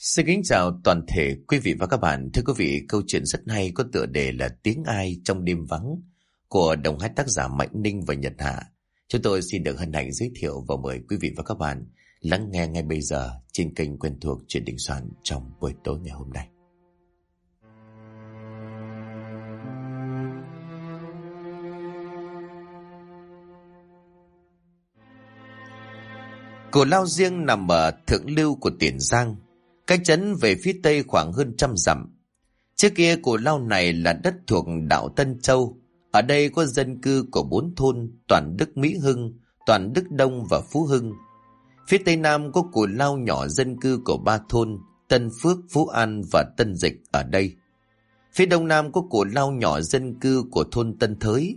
Xin kính chào toàn thể quý vị và các bạn. Thưa quý vị, câu chuyện rất hay có tựa đề là Tiếng Ai trong đêm vắng của đồng hai tác giả Mạnh Ninh và Nhật Hạ. Chúng tôi xin được hân hạnh giới thiệu và mời quý vị và các bạn lắng nghe ngay bây giờ trên kênh quen thuộc Chuyện Đình Soạn trong buổi tối ngày hôm nay. Cù Lao Riêng nằm ở thượng lưu của Tiền Giang, cách trấn về phía tây khoảng hơn 100 dặm. Trước kia Cù Lao này là đất thuộc đạo Tân Châu. Ở đây có dân cư của 4 thôn: Toàn Đức, Mỹ Hưng, Toàn Đức Đông và Phú Hưng. Phía tây nam có Cù Lao nhỏ, dân cư của 3 thôn: Tân Phước, Phú An và Tân Dịch ở đây. Phía đông nam có Cù Lao nhỏ, dân cư của thôn Tân Thới.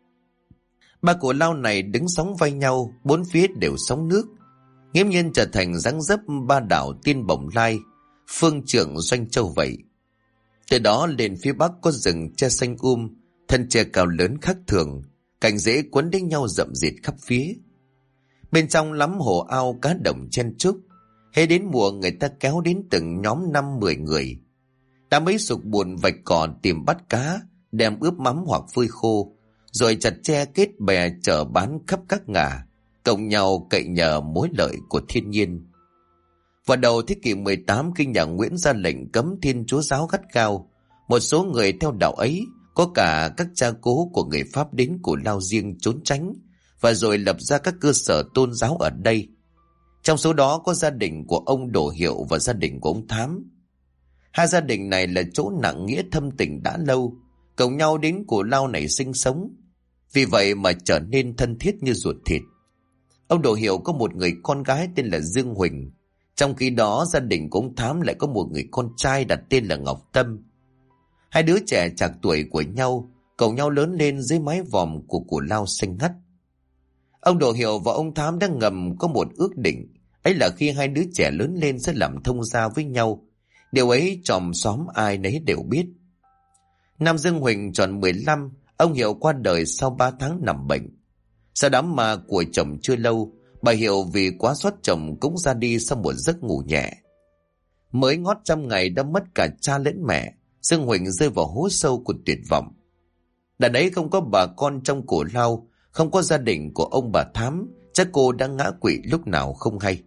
3 Cù Lao này đứng sóng vai nhau, 4 phía đều sóng nước, nghiễm nhiên trở thành dáng dấp 3 đảo Tiên Bồng Lai, Phương Trượng, Doanh Châu vậy. Từ đó lên phía bắc có rừng tre xanh thân tre cao lớn khác thường, cành rễ quấn đến nhau rậm rịt khắp phía. Bên trong lắm hồ ao cá đồng chen chúc, hễ đến mùa người ta kéo đến từng nhóm 5-10 người. Đã mấy sục buồn vạch cỏ tìm bắt cá, đem ướp mắm hoặc phơi khô, rồi chặt tre kết bè chở bán khắp các ngả, cộng nhau cậy nhờ mối lợi của thiên nhiên. Vào đầu thế kỷ 18, khi nhà Nguyễn ra lệnh cấm Thiên Chúa giáo gắt gao, một số người theo đạo ấy, có cả các cha cố của người Pháp, đến Cù Lao Riêng trốn tránh và rồi lập ra các cơ sở tôn giáo ở đây. Trong số đó có gia đình của ông Đồ Hiệu và gia đình của ông Thám. Hai gia đình này là chỗ nặng nghĩa thâm tình đã lâu, cộng nhau đến Cù Lao này sinh sống, vì vậy mà trở nên thân thiết như ruột thịt. Ông Đồ Hiệu có một người con gái tên là Dương Huỳnh, trong khi đó gia đình của ông Thám lại có một người con trai đặt tên là Ngọc Tâm. Hai đứa trẻ trạc tuổi của nhau, cùng nhau lớn lên dưới mái vòm của Cù Lao xanh ngắt. Ông Đồ Hiệu và ông Thám đang ngầm có một ước định, ấy là khi hai đứa trẻ lớn lên sẽ làm thông gia với nhau. Điều ấy chòm xóm ai nấy đều biết. Năm Dương Huỳnh tròn 15, ông Hiệu qua đời sau 3 tháng nằm bệnh. Sau đám ma của chồng chưa lâu, bà Hiệu vì quá xót chồng cũng ra đi sau một giấc ngủ nhẹ. Mới ngót 100 ngày đã mất cả cha lẫn mẹ, Dương Huỳnh rơi vào hố sâu của tuyệt vọng. Đợt ấy không có bà con trong Cù Lao, không có gia đình của ông bà Thám, chắc cô đã ngã quỵ lúc nào không hay.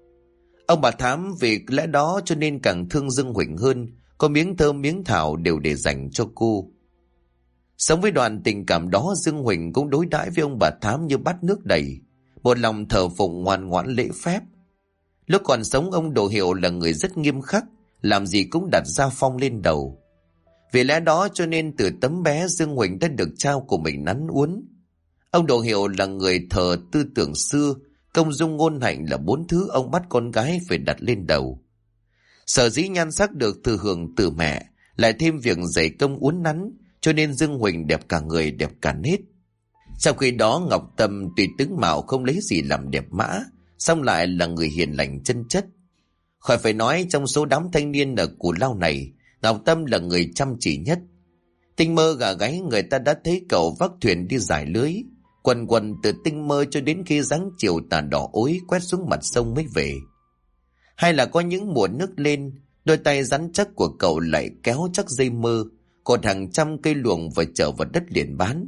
Ông bà Thám vì lẽ đó cho nên càng thương Dương Huỳnh hơn, có miếng thơm miếng thảo đều để dành cho cô. Sống với đoạn tình cảm đó, Dương Huỳnh cũng đối đãi với ông bà Thám như bát nước đầy, một lòng thờ phụng ngoan ngoãn lễ phép. Lúc còn sống, ông Đồ Hiệu là người rất nghiêm khắc, làm gì cũng đặt gia phong lên đầu. Vì lẽ đó cho nên từ tấm bé Dương Huỳnh đã được trao của mình nắn uốn. Ông Đồ Hiệu là người thờ tư tưởng xưa, công dung ngôn hạnh là 4 thứ ông bắt con gái phải đặt lên đầu. Sở dĩ nhan sắc được thừa hưởng từ mẹ, lại thêm việc dạy công uốn nắn, cho nên Dương Huỳnh đẹp cả người, đẹp cả nết. Trong khi đó Ngọc Tâm tuy tướng mạo không lấy gì làm đẹp mã, song lại là người hiền lành chân chất. Khỏi phải nói, trong số đám thanh niên ở Cù Lao này, Ngọc Tâm là người chăm chỉ nhất. Tinh mơ gà gáy người ta đã thấy cậu vác thuyền đi giải lưới, quần quần từ tinh mơ cho đến khi dáng chiều tà đỏ ối quét xuống mặt sông mới về. Hay là có những mùa nước lên, đôi tay rắn chắc của cậu lại kéo chắc dây mơ, cột hàng trăm cây luồng và chở vào đất liền bán.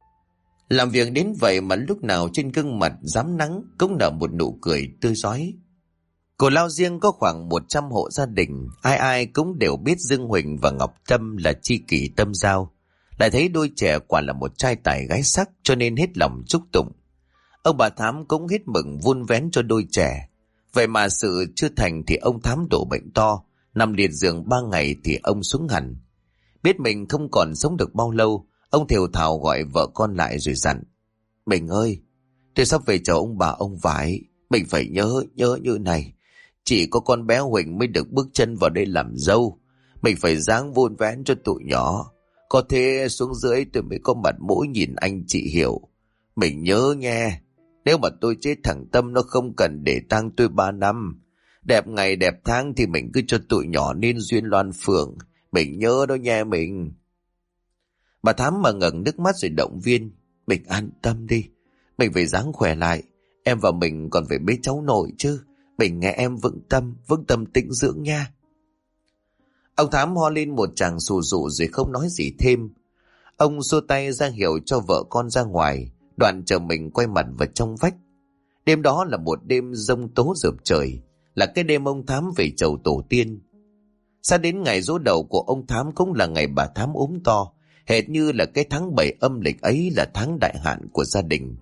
Làm việc đến vậy mà lúc nào trên gương mặt rám nắng cũng nở một nụ cười tươi rói. Cù Lao Riêng có khoảng 100 hộ gia đình, ai ai cũng đều biết Dương Huỳnh và Ngọc Tâm là tri kỷ tâm giao, lại thấy đôi trẻ quả là một trai tài gái sắc, cho nên hết lòng chúc tụng. Ông bà Thám cũng hết mừng vun vén cho đôi trẻ. Vậy mà sự chưa thành thì ông Thám đổ bệnh to, nằm liệt giường 3 ngày thì ông xuống hẳn. Biết mình không còn sống được bao lâu, ông thều thào gọi vợ con lại rồi dặn: "Mình ơi, tôi sắp về chào ông bà ông vải, mình phải nhớ như này. Chỉ có con bé Huỳnh mới được bước chân vào đây làm dâu. Mình phải ráng vun vén cho tụi nhỏ. Có thế xuống dưới tôi mới có mặt mũi nhìn anh chị Hiểu. Mình nhớ nghe. Nếu mà tôi chết, thằng Tâm nó không cần để tang tôi 3 năm. Đẹp ngày đẹp tháng thì mình cứ cho tụi nhỏ nên duyên loan phượng. Mình nhớ đó nha mình." Bà Thám mà ngẩng nước mắt rồi động viên: "Mình an tâm đi. Mình phải ráng khỏe lại. Em và mình còn phải bế cháu nội chứ. Mình nghe em vững tâm tĩnh dưỡng nha. Ông Thám ho lên một tràng sù sụ rồi không nói gì thêm. Ông xua tay ra hiệu cho vợ con ra ngoài, đoạn chờ mình quay mặt vào trong vách. Đêm đó là một đêm giông tố rợp trời, là cái đêm ông Thám về chầu tổ tiên. Sang đến ngày giỗ đầu của ông Thám cũng là ngày bà Thám ốm to, hệt như là cái tháng 7 âm lịch ấy là tháng đại hạn của gia đình.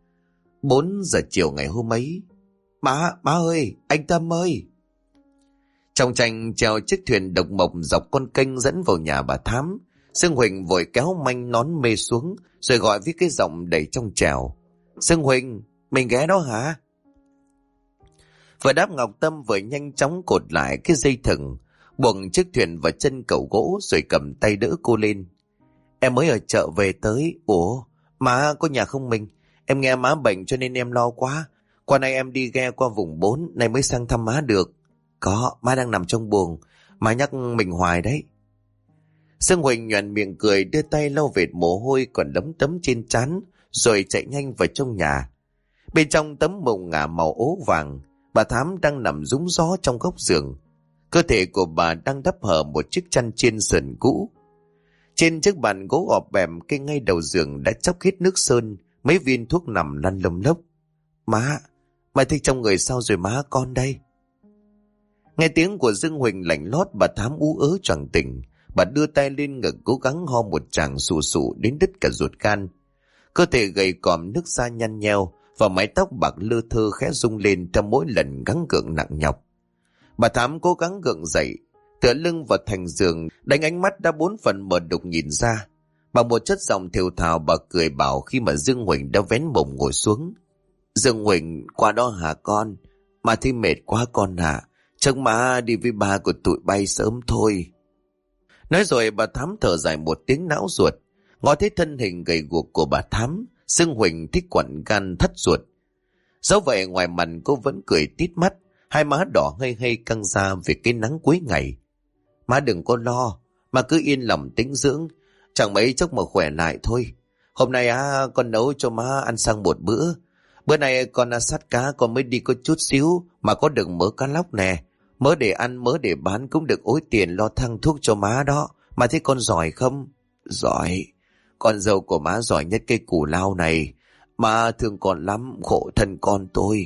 4 giờ chiều ngày hôm ấy. Má ơi, anh Tâm ơi! Trong tranh treo chiếc thuyền độc mộc dọc con kênh dẫn vào nhà bà Thám. Dương Huỳnh vội kéo manh nón mê xuống, rồi gọi với cái giọng đầy trong trèo. Dương Huỳnh, mình ghé đó hả? Vừa đáp Ngọc Tâm vừa nhanh chóng cột lại cái dây thừng, buộc chiếc thuyền vào chân cầu gỗ rồi cầm tay đỡ cô lên. Em mới ở chợ về tới. Ủa, má có nhà không mình? Em nghe má bệnh cho nên em lo quá. Qua nay em đi ghe qua vùng 4, nay mới sang thăm má được. Có, má đang nằm trong buồng, má nhắc mình hoài đấy. Dương Huỳnh nhoẻn miệng cười, đưa tay lau vệt mồ hôi còn lấm tấm trên trán, rồi chạy nhanh vào trong nhà. Bên trong tấm mùng ngả màu ố vàng, bà Thám đang nằm rúng gió trong góc giường. Cơ thể của bà đang đắp hở một chiếc chăn chiên sườn cũ. Trên chiếc bàn gỗ ọp bèm cây ngay đầu giường đã chóc hết nước sơn, mấy viên thuốc nằm lăn lông lốc. Má thấy trong người sao rồi má con đây? Nghe tiếng của Dương Huỳnh lạnh lót, bà Thám ú ớ choàng tỉnh. Bà đưa tay lên ngực cố gắng ho một tràng sù sụ đến đứt cả ruột gan. Cơ thể gầy còm nước da nhăn nheo và mái tóc bạc lơ thơ khẽ rung lên trong mỗi lần gắng gượng nặng nhọc. Bà Thám cố gắng gượng dậy, tựa lưng vào thành giường, đánh ánh mắt đã 4 phần mờ đục nhìn ra. Bằng một chất giọng thều thào bà cười bảo khi mà Dương Huỳnh đã vén mồm ngồi xuống. Dương Huỳnh, qua đó hả con? Má thấy mệt quá con hả? Chắc má đi với ba của tụi bay sớm thôi. Nói rồi bà Thám thở dài một tiếng não ruột. Ngó thấy thân hình gầy guộc của bà Thám, Dương Huỳnh thích quặn gan thắt ruột. Dẫu vậy ngoài mặt cô vẫn cười tít mắt, hai má đỏ hây hây căng ra vì cái nắng cuối ngày. Má đừng có lo, mà cứ yên lòng tĩnh dưỡng, chẳng mấy chốc mà khỏe lại thôi. Hôm nay con nấu cho má ăn sang một bữa. Bữa nay con sát cá con mới đi có chút xíu mà có được mớ cá lóc nè. Mớ để ăn, mớ để bán cũng được ối tiền lo thăng thuốc cho má đó. Má thấy con giỏi không? Giỏi. Con dâu của má giỏi nhất cây củ lao này. Má thương con lắm, khổ thân con tôi.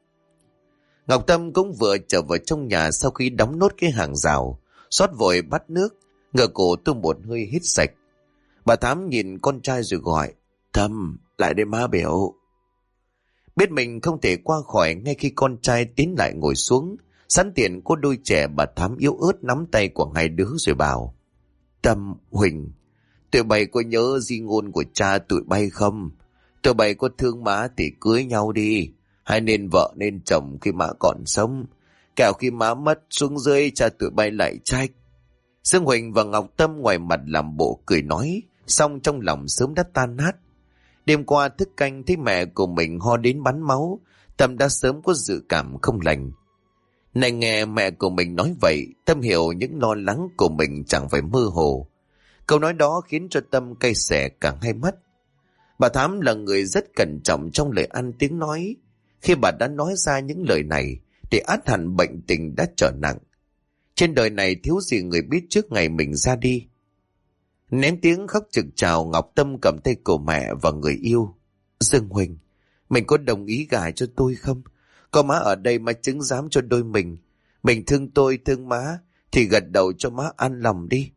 Ngọc Tâm cũng vừa trở vào trong nhà sau khi đóng nốt cái hàng rào. Xót vội bắt nước, ngửa cổ tung một hơi hít sạch. Bà Thám nhìn con trai rồi gọi. Tâm, lại đây má biểu. Biết mình không thể qua khỏi, ngay khi con trai tiến lại ngồi xuống, sẵn tiện có đôi trẻ, bà Thám yếu ớt nắm tay của hai đứa rồi bảo. Tâm, Huỳnh, tụi bay có nhớ di ngôn của cha tụi bay không? Tụi bay có thương má thì cưới nhau đi. Hai nên vợ nên chồng khi má còn sống. Kẻo khi má mất xuống dưới cha tụi bay lại trách. Dương Huỳnh và Ngọc Tâm ngoài mặt làm bộ cười nói, xong trong lòng sớm đã tan nát. Đêm qua thức canh thấy mẹ của mình ho đến bắn máu, Tâm đã sớm có dự cảm không lành. Này nghe mẹ của mình nói vậy, Tâm hiểu những lo lắng của mình chẳng phải mơ hồ. Câu nói đó khiến cho Tâm cay xè cả hai mắt. Bà Thám là người rất cẩn trọng trong lời ăn tiếng nói. Khi bà đã nói ra những lời này, thì ắt hẳn bệnh tình đã trở nặng. Trên đời này thiếu gì người biết trước ngày mình ra đi. Nén tiếng khóc trực trào, Ngọc Tâm cầm tay của mẹ và người yêu. Dương Huỳnh, mình có đồng ý gả cho tôi không? Có má ở đây má chứng giám cho đôi mình. Mình thương tôi thương má, thì gật đầu cho má an lòng đi.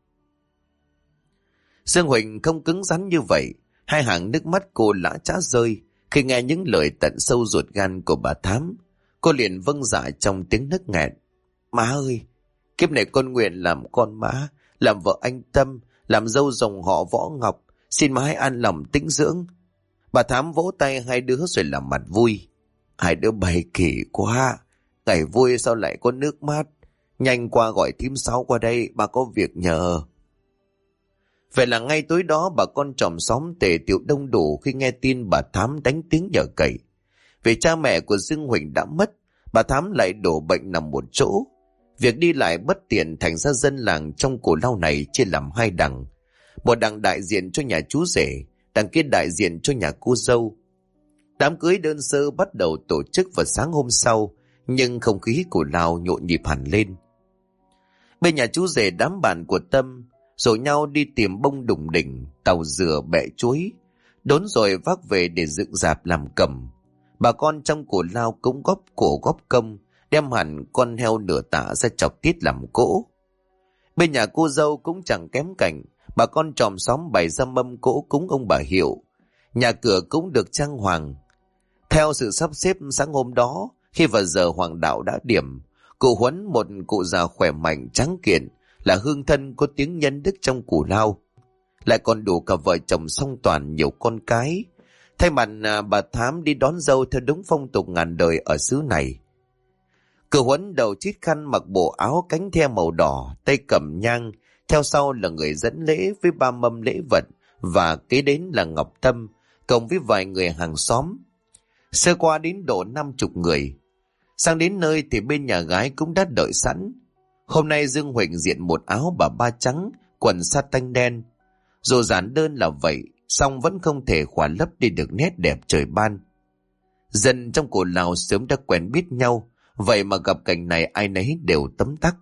Dương Huỳnh không cứng rắn như vậy. Hai hàng nước mắt cô lã chã rơi khi nghe những lời tận sâu ruột gan của bà Thám. Cô liền vâng dạ trong tiếng nức nghẹn. Má ơi, kiếp này con nguyện làm con má, làm vợ anh Tâm, làm dâu dòng họ Võ Ngọc. Xin má hãy an lòng tĩnh dưỡng. Bà Thám vỗ tay hai đứa rồi làm mặt vui. Hai đứa bày kỳ quá. Ngày vui sao lại có nước mắt. Nhanh qua gọi thím Sáu qua đây, bà có việc nhờ. Vậy là ngay tối đó bà con chòm xóm tề tiệu đông đủ khi nghe tin bà Thám đánh tiếng nhờ cậy. Vì cha mẹ của Dương Huỳnh đã mất, bà Thám lại đổ bệnh nằm một chỗ. Việc đi lại bất tiện, thành ra dân làng trong cổ lao này chia làm hai đằng. Một đằng đại diện cho nhà chú rể, đằng kia đại diện cho nhà cô dâu. Đám cưới đơn sơ bắt đầu tổ chức vào sáng hôm sau, nhưng không khí của Lao nhộn nhịp hẳn lên. Bên nhà chú rể đám bạn của Tâm rủ nhau đi tìm bông đủng đỉnh, tàu dừa, bẹ chuối, đốn rồi vác về để dựng rạp làm cầm. Bà con trong của Lao cũng góp cổ góp công, đem hẳn con heo nửa tạ ra chọc tiết làm cỗ. Bên nhà cô dâu cũng chẳng kém cảnh, bà con chòm xóm bày ra mâm cỗ cúng ông bà Hiệu. Nhà cửa cũng được trang hoàng. Theo sự sắp xếp sáng hôm đó, khi vào giờ hoàng đạo đã điểm, cụ Huấn, một cụ già khỏe mạnh trắng kiện, là hương thân có tiếng nhân đức trong củ Lao, lại còn đủ cả vợ chồng song toàn nhiều con cái. Thay mặt bà Thám đi đón dâu theo đúng phong tục ngàn đời ở xứ này. Cụ Huấn đầu chít khăn, mặc bộ áo cánh the màu đỏ, tay cầm nhang, theo sau là người dẫn lễ với 3 mâm lễ vật, và kế đến là Ngọc Tâm, cộng với vài người hàng xóm. Sơ qua đến độ 50 người. Sang đến nơi thì bên nhà gái cũng đã đợi sẵn. Hôm nay Dương Huỳnh diện một áo bà ba trắng, quần sa tanh đen. Dù giản đơn là vậy, song vẫn không thể khỏa lấp đi được nét đẹp trời ban. Dân trong cổ Lào sớm đã quen biết nhau, vậy mà gặp cảnh này ai nấy đều tấm tắc.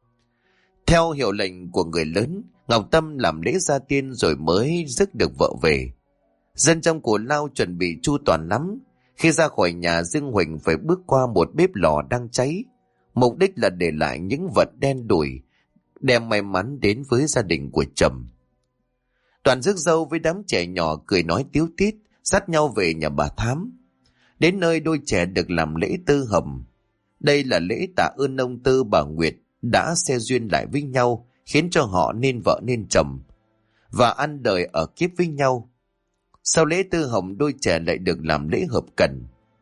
Theo hiệu lệnh của người lớn, Ngọc Tâm làm lễ gia tiên rồi mới rước được vợ về. Dân trong cổ Lao chuẩn bị chu toàn lắm. Khi ra khỏi nhà, Dương Huỳnh phải bước qua một bếp lò đang cháy. Mục đích là để lại những vật đen đủi, đem may mắn đến với gia đình của chồng. Toàn rước dâu với đám trẻ nhỏ cười nói tíu tít, dắt nhau về nhà bà Thám. Đến nơi đôi trẻ được làm lễ tư hầm. Đây là lễ tạ ơn ông Tư bà Nguyệt đã xe duyên lại với nhau, khiến cho họ nên vợ nên chồng và ăn đời ở kiếp với nhau. Sau lễ tư hồng, đôi trẻ lại được làm lễ hợp cần.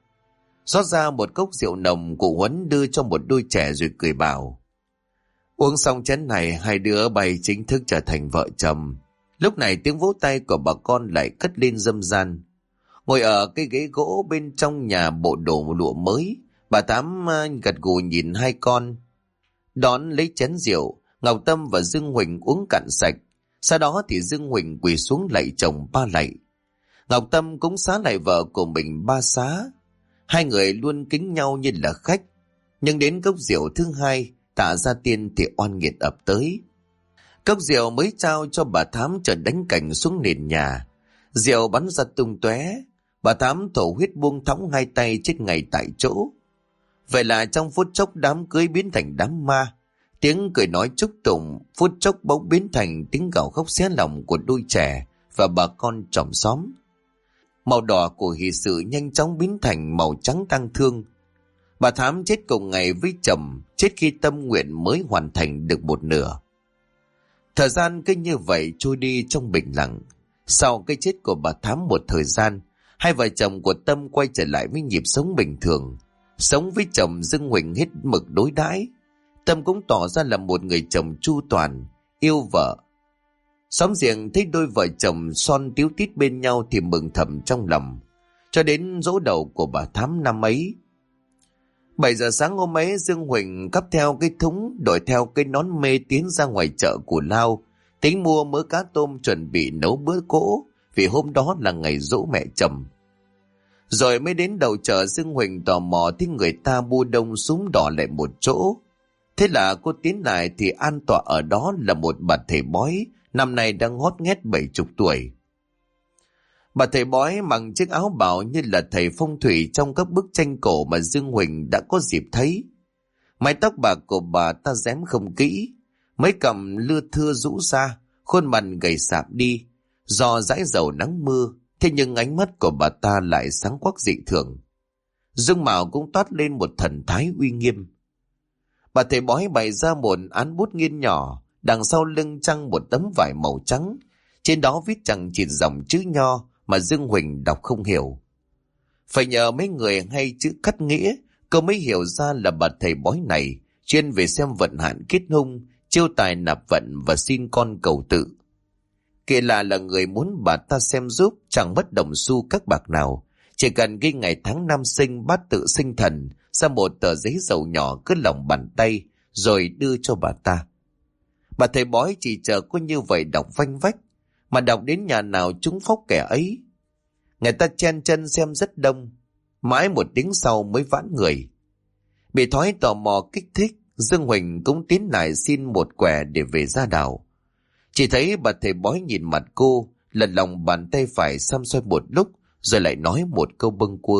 Rót ra một cốc rượu nồng, cụ Huấn đưa cho một đôi trẻ rồi cười bảo: uống xong chén này, hai đứa bay chính thức trở thành vợ chồng. Lúc này tiếng vỗ tay của bà con lại cất lên râm ran. Ngồi ở cái ghế gỗ bên trong nhà bộ đồ lụa mới, bà Tám gật gù nhìn hai con. Đón lấy chén rượu, Ngọc Tâm và Dương Huỳnh uống cạn sạch. Sau đó thì Dương Huỳnh quỳ xuống lạy chồng 3 lạy. Ngọc Tâm cũng xá lại vợ của mình 3 xá. Hai người luôn kính nhau như là khách. Nhưng đến cốc rượu thứ hai, tạ gia tiên thì oan nghiệt ập tới. Cốc rượu mới trao cho bà Thám chợt đánh cành xuống nền nhà. Rượu bắn ra tung tóe. Bà Thám thổ huyết buông thõng hai tay chết ngay tại chỗ. Vậy là trong phút chốc đám cưới biến thành đám ma. Tiếng cười nói chúc tụng phút chốc bỗng biến thành tiếng gào khóc xé lòng của đôi trẻ và bà con chòm xóm. Màu đỏ của hỷ sự nhanh chóng biến thành màu trắng tang thương. Bà Thám chết cùng ngày với chồng, chết khi tâm nguyện mới hoàn thành được một nửa. Thời gian cứ như vậy trôi đi trong bình lặng. Sau cái chết của bà Thám một thời gian, hai vợ chồng của Tâm quay trở lại với nhịp sống bình thường. Sống với chồng Dương Huỳnh hết mực đối đãi. Tâm cũng tỏ ra là một người chồng chu toàn, yêu vợ. Xóm giềng thấy đôi vợ chồng son tíu tít bên nhau thì mừng thầm trong lòng. Cho đến giỗ đầu của bà Thám năm ấy. 7 giờ sáng hôm ấy, Dương Huỳnh cắp theo cái thúng, đội theo cái nón mê tiến ra ngoài chợ của Lao, tính mua mớ cá tôm chuẩn bị nấu bữa cỗ, vì hôm đó là ngày giỗ mẹ chồng. Rồi mới đến đầu chợ, Dương Huỳnh tò mò thấy người ta bu đông súm đỏ lại một chỗ. Thế là cô tiến lại thì an tọa ở đó là một bà thầy bói, năm nay đang hót nghét 70 tuổi. Bà thầy bói mặc chiếc áo bào như là thầy phong thủy trong các bức tranh cổ mà Dương Huỳnh đã có dịp thấy. Mái tóc bạc của bà ta rém không kỹ, mấy cằm lưa thưa rũ ra, khuôn mặt gầy sạm đi do dãi dầu nắng mưa. Thế nhưng ánh mắt của bà ta lại sáng quắc dị thường, dung mạo cũng toát lên một thần thái uy nghiêm. Bà thầy bói bày ra một án bút nghiên nhỏ, đằng sau lưng trăng một tấm vải màu trắng, trên đó viết chẳng chịt dòng chữ nho mà Dương Huỳnh đọc không hiểu. Phải nhờ mấy người hay chữ cắt nghĩa, cô mới hiểu ra là bà thầy bói này chuyên về xem vận hạn kết hung, chiêu tài nạp vận và xin con cầu tự. Kể là người muốn bà ta xem giúp, chẳng mất đồng xu các bạc nào, chỉ cần ghi ngày tháng năm sinh, bát tự sinh thần ra một tờ giấy dầu nhỏ cứ lòng bàn tay rồi đưa cho bà ta. Bà thầy bói chỉ chờ có như vậy đọc vanh vách, mà đọc đến nhà nào trúng phóc kẻ ấy. Người ta chen chân xem rất đông, mãi một tiếng sau mới vãn người. Bị thói tò mò kích thích, Dương Huỳnh cũng tiến lại xin một quẻ để về gia đạo. Chỉ thấy bà thầy bói nhìn mặt cô, lật lòng bàn tay phải xăm xoay một lúc, rồi lại nói một câu bâng quơ.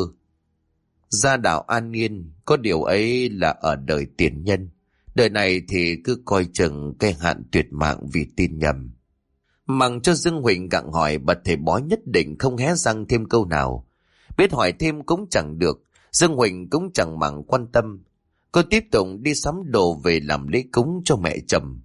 Gia đạo an yên, có điều ấy là ở đời tiền nhân. Đời này thì cứ coi chừng cái hạn tuyệt mạng vì tin nhầm. Mặc cho Dương Huỳnh gặng hỏi, bà thầy bói nhất định không hé răng thêm câu nào. Biết hỏi thêm cũng chẳng được, Dương Huỳnh cũng chẳng màng quan tâm. Cô tiếp tục đi sắm đồ về làm lễ cúng cho mẹ chồng.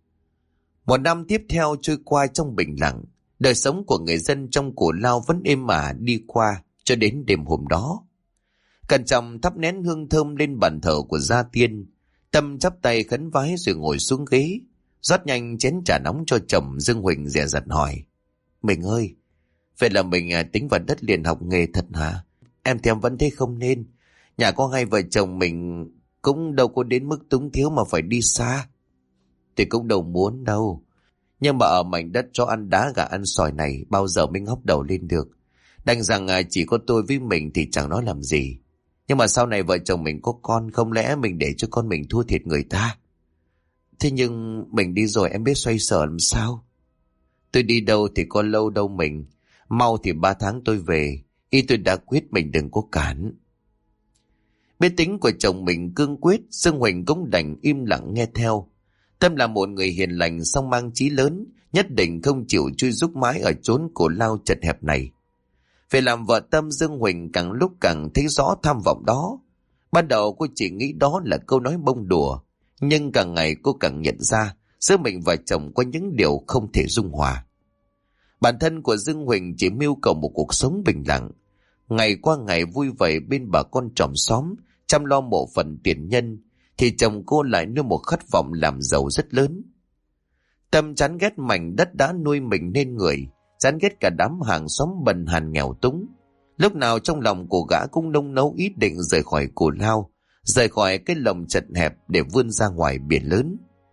Một năm tiếp theo trôi qua trong bình lặng. Đời sống của người dân trong Cù Lao vẫn êm ả đi qua cho đến đêm hôm đó. Cẩn trọng thắp nén hương thơm lên bàn thờ của gia tiên. Tâm chắp tay khấn vái rồi ngồi xuống ghế, rót nhanh chén trà nóng cho chồng. Dương Huỳnh dè dặt hỏi: Mình ơi, vậy là mình tính vào đất liền học nghề thật hả? Em thì em vẫn thấy không nên. Nhà có hai vợ chồng mình cũng đâu có đến mức túng thiếu mà phải đi xa. Thì cũng đâu muốn đâu. Nhưng mà ở mảnh đất cho ăn đá gà ăn sỏi này, bao giờ mới ngóc đầu lên được. Đành rằng chỉ có tôi với mình thì chẳng nói làm gì. Nhưng mà sau này vợ chồng mình có con, không lẽ mình để cho con mình thua thiệt người ta? Thế nhưng mình đi rồi em biết xoay sở làm sao? Tôi đi đâu thì có lâu đâu mình. Mau thì 3 tháng tôi về. Ý tôi đã quyết mình đừng có cản. Biết tính của chồng mình cương quyết, Dương Huỳnh cũng đành im lặng nghe theo. Tâm là một người hiền lành song mang chí lớn, nhất định không chịu chui rúc mãi ở chốn Cù Lao chật hẹp này. Về làm vợ Tâm, Dương Huỳnh càng lúc càng thấy rõ tham vọng đó. Ban đầu cô chỉ nghĩ đó là câu nói bông đùa, nhưng càng ngày cô càng nhận ra giữa mình và chồng có những điều không thể dung hòa. Bản thân của Dương Huỳnh chỉ mưu cầu một cuộc sống bình lặng, ngày qua ngày vui vẻ bên bà con chòm xóm, chăm lo mộ phần tiền nhân, thì chồng cô lại nuôi một khát vọng làm giàu rất lớn. Tâm chán ghét mảnh đất đã nuôi mình nên người, chán ghét cả đám hàng xóm bần hàn nghèo túng. Lúc nào trong lòng của gã cũng nung nấu ý định rời khỏi Cù Lao, rời khỏi cái lồng chật hẹp để vươn ra ngoài biển lớn.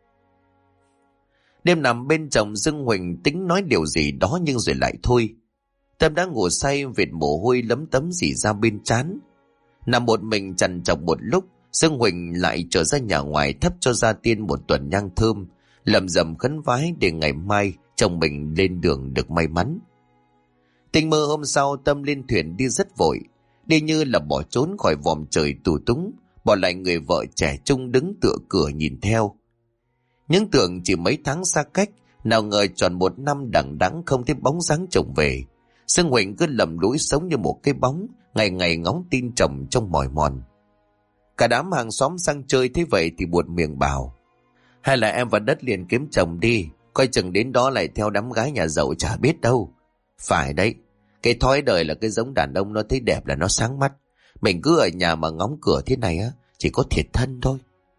Đêm nằm bên chồng, Dương Huỳnh tính nói điều gì đó nhưng rồi lại thôi. Tâm đã ngủ say, vệt mồ hôi lấm tấm rỉ ra bên trán. Nằm một mình trằn trọc một lúc, Dương Huỳnh lại trở ra nhà ngoài thắp cho gia tiên một tuần nhang thơm, lầm rầm khấn vái để ngày mai chồng mình lên đường được may mắn. Tình mơ hôm sau, Tâm lên thuyền đi rất vội, đi như là bỏ trốn khỏi vòm trời tù túng, bỏ lại người vợ trẻ trung đứng tựa cửa nhìn theo. Những tưởng chỉ mấy tháng xa cách, nào ngờ tròn 1 năm đằng đẵng không thấy bóng dáng chồng về. Dương Huỳnh cứ lầm lũi sống như một cái bóng, ngày ngày ngóng tin chồng trong mỏi mòn. Cả đám hàng xóm sang chơi thế vậy thì buột miệng bảo: Hay là em vào đất liền kiếm chồng đi, coi chừng đến đó lại theo đám gái nhà giàu chả biết đâu. Phải đấy, cái thói đời là cái giống đàn ông nó thấy đẹp là nó sáng mắt. Mình cứ ở nhà mà ngóng cửa thế này á, chỉ có thiệt thân thôi.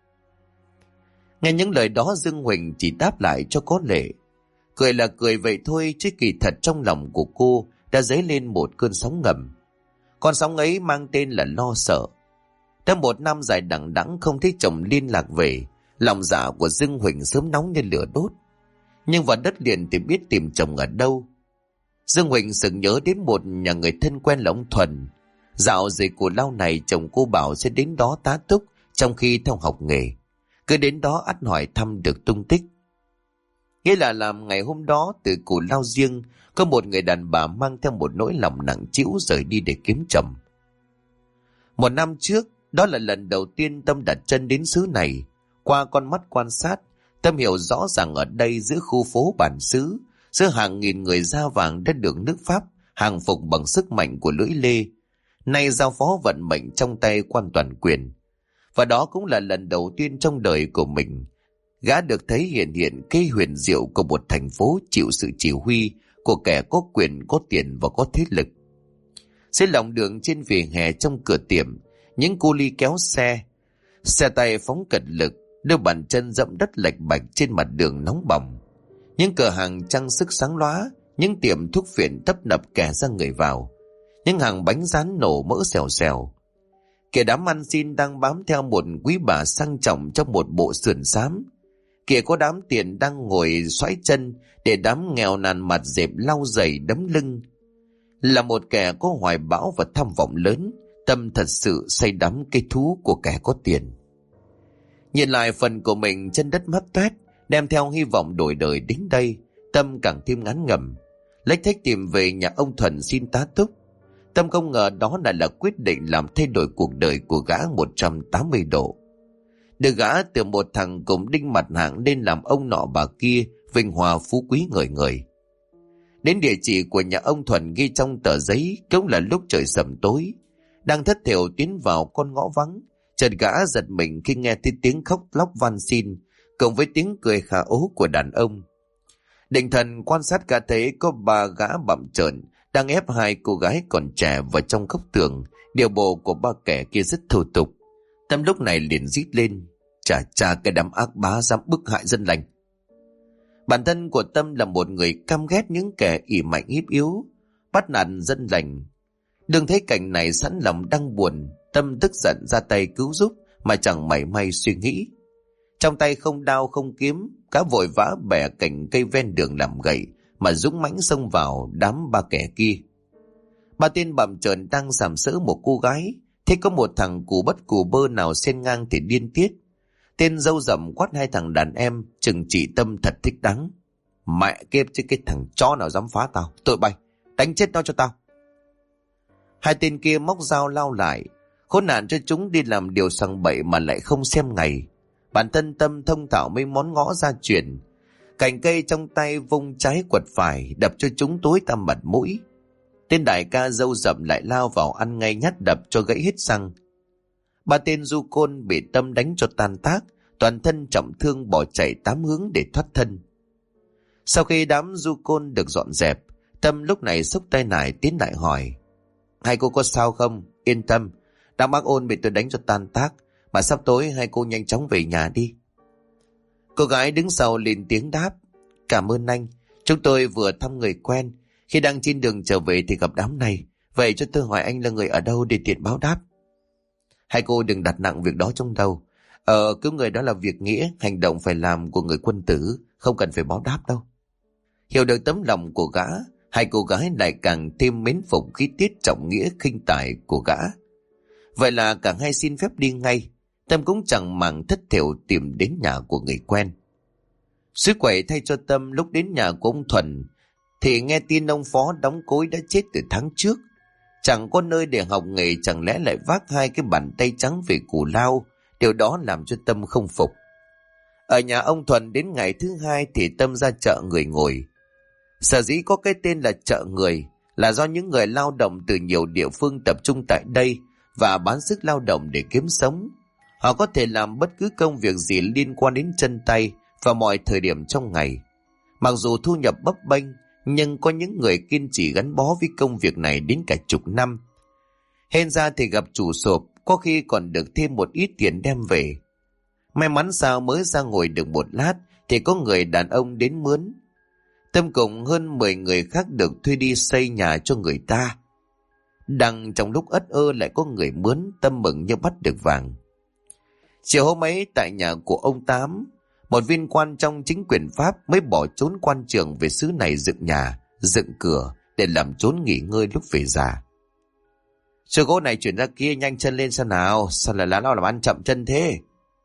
Nghe những lời đó, Dương Huỳnh chỉ đáp lại cho có lệ. Cười là cười vậy thôi, chứ kỳ thật trong lòng của cô đã dấy lên một cơn sóng ngầm. Con sóng ấy mang tên là lo sợ. Đã 1 năm dài đằng đẵng không thấy chồng liên lạc về, lòng dạ của Dương Huỳnh sớm nóng như lửa đốt. Nhưng vào đất liền thì biết tìm chồng ở đâu. Dương Huỳnh sực nhớ đến một nhà người thân quen là ông Thuần. Dạo rời Cù Lao này chồng cô bảo sẽ đến đó tá túc trong khi theo học nghề. Cứ đến đó ắt hỏi thăm được tung tích. Nghĩa là làm ngày hôm đó từ Cù Lao riêng có một người đàn bà mang theo một nỗi lòng nặng trĩu rời đi để kiếm chồng. 1 năm trước, đó là lần đầu tiên Tâm đặt chân đến xứ này. Qua con mắt quan sát, Tâm hiểu rõ ràng ở đây giữa khu phố bản xứ, giữa hàng nghìn người da vàng đã được nước Pháp hàng phục bằng sức mạnh của lưỡi lê, nay giao phó vận mệnh trong tay quan toàn quyền. Và đó cũng là lần đầu tiên trong đời của mình, gã được thấy hiện hiện cái huyền diệu của một thành phố chịu sự chỉ huy của kẻ có quyền, có tiền và có thế lực. Dưới lòng đường, trên vỉa hè, trong cửa tiệm, những cu ly kéo xe tay phóng cật lực, đưa bàn chân dẫm đất lạch bạch trên mặt đường nóng bỏng. Những cửa hàng trang sức sáng lóa, những tiệm thuốc phiện tấp nập kẻ ra người vào, những hàng bánh rán nổ mỡ xèo xèo. Kẻ đám ăn xin đang bám theo một quý bà sang trọng trong một bộ sườn xám. Kìa có đám tiền đang ngồi xoáy chân để đám nghèo nàn mặt dẹp lau giày đấm lưng. Là một kẻ có hoài bão và tham vọng lớn, Tâm thật sự say đắm cái thú của kẻ có tiền. Nhìn lại phần của mình chân đất mắt toét, đem theo hy vọng đổi đời đến đây, Tâm càng thêm ngán ngẩm, lếch thếch tìm về nhà ông Thuần xin tá túc. Tâm không ngờ đó lại là quyết định làm thay đổi cuộc đời của gã 180 độ. Được gã từ một thằng cùng đinh mặt hạng lên làm ông nọ bà kia, vinh hoa phú quý ngời ngời. Đến địa chỉ của nhà ông Thuần ghi trong tờ giấy cũng là lúc trời sầm tối. Đang thất thểu tiến vào con ngõ vắng, chợt gã giật mình khi nghe thấy tiếng khóc lóc van xin cùng với tiếng cười khà ố của đàn ông. Định thần quan sát gã thấy có 3 gã bặm trợn đang ép 2 cô gái còn trẻ vào trong góc tường. Điều bộ của 3 kẻ kia rất thô tục. Tâm lúc này liền rít lên: Chà chà, cái đám ác bá dám bức hại dân lành. Bản thân của Tâm là một người căm ghét những kẻ ỷ mạnh hiếp yếu, bắt nạt dân lành. Đừng thấy cảnh này sẵn lòng đang buồn, Tâm tức giận ra tay cứu giúp mà chẳng mảy may suy nghĩ. Trong tay không đao không kiếm, cá vội vã bẻ cành cây ven đường làm gậy mà dũng mãnh xông vào đám 3 kẻ kia. 3 tên bặm trợn đang sàm sỡ một cô gái, thế có một thằng cù bất cù bơ nào xen ngang thì điên tiết. Tên râu rậm quát 2 thằng đàn em, chừng trị Tâm thật thích đáng. Mẹ kiếp chứ, cái thằng chó nào dám phá tao, tụi bay đánh chết nó cho tao. 2 tên kia móc dao lao lại, khốn nạn cho chúng đi làm điều sằng bậy mà lại không xem ngày. Bản thân Tâm thông thạo mấy món ngõ gia truyền, cành cây trong tay vung trái quật phải đập cho chúng tối tăm mặt mũi. Tên đại ca râu rậm lại lao vào ăn ngay nhát đập cho gãy hết răng. 3 tên du côn bị Tâm đánh cho tan tác, toàn thân trọng thương bỏ chạy 8 hướng để thoát thân. Sau khi đám du côn được dọn dẹp, Tâm lúc này xốc tay nải tiến lại hỏi: Hai cô có sao không? Yên tâm, đám ác ôn bị tôi đánh cho tan tác, mà sắp tối hai cô nhanh chóng về nhà đi. Cô gái đứng sau lên tiếng đáp: Cảm ơn anh, chúng tôi vừa thăm người quen, khi đang trên đường trở về thì gặp đám này, vậy cho tôi hỏi anh là người ở đâu để tiện báo đáp. Hai cô đừng đặt nặng việc đó trong đầu. Cứu người đó là việc nghĩa, hành động phải làm của người quân tử, không cần phải báo đáp đâu. Hiểu được tấm lòng của gã, hai cô gái lại càng thêm mến phục khí tiết trọng nghĩa khinh tài của gã. Vậy là cả hai xin phép đi ngay. Tâm cũng chẳng màng thất thểu tìm đến nhà của người quen. Suối quẩy thay cho Tâm lúc đến nhà của ông Thuần thì nghe tin ông Phó đóng cối đã chết từ tháng trước. Chẳng có nơi để học nghề, chẳng lẽ lại vác 2 cái bàn tay trắng về cù lao. Điều đó làm cho Tâm không phục. Ở nhà ông Thuần đến ngày thứ 2 thì Tâm ra chợ người ngồi. Sở dĩ có cái tên là chợ người là do những người lao động từ nhiều địa phương tập trung tại đây và bán sức lao động để kiếm sống. Họ có thể làm bất cứ công việc gì liên quan đến chân tay vào mọi thời điểm trong ngày. Mặc dù thu nhập bấp bênh, nhưng có những người kiên trì gắn bó với công việc này đến cả chục năm. Hên ra thì gặp chủ sộp, có khi còn được thêm một ít tiền đem về. May mắn sao mới ra ngồi được một lát thì có người đàn ông đến mướn. Tâm cùng hơn 10 người khác được thuê đi xây nhà cho người ta. Đang trong lúc ất ơ lại có người mướn, Tâm mừng như bắt được vàng. Chiều hôm ấy tại nhà của ông Tám, một viên quan trong chính quyền Pháp mới bỏ trốn quan trường về xứ này dựng nhà, dựng cửa để làm chốn nghỉ ngơi lúc về già. Sơ gỗ này chuyển ra kia, nhanh chân lên xem nào, sao lại lá làm ăn chậm chân thế?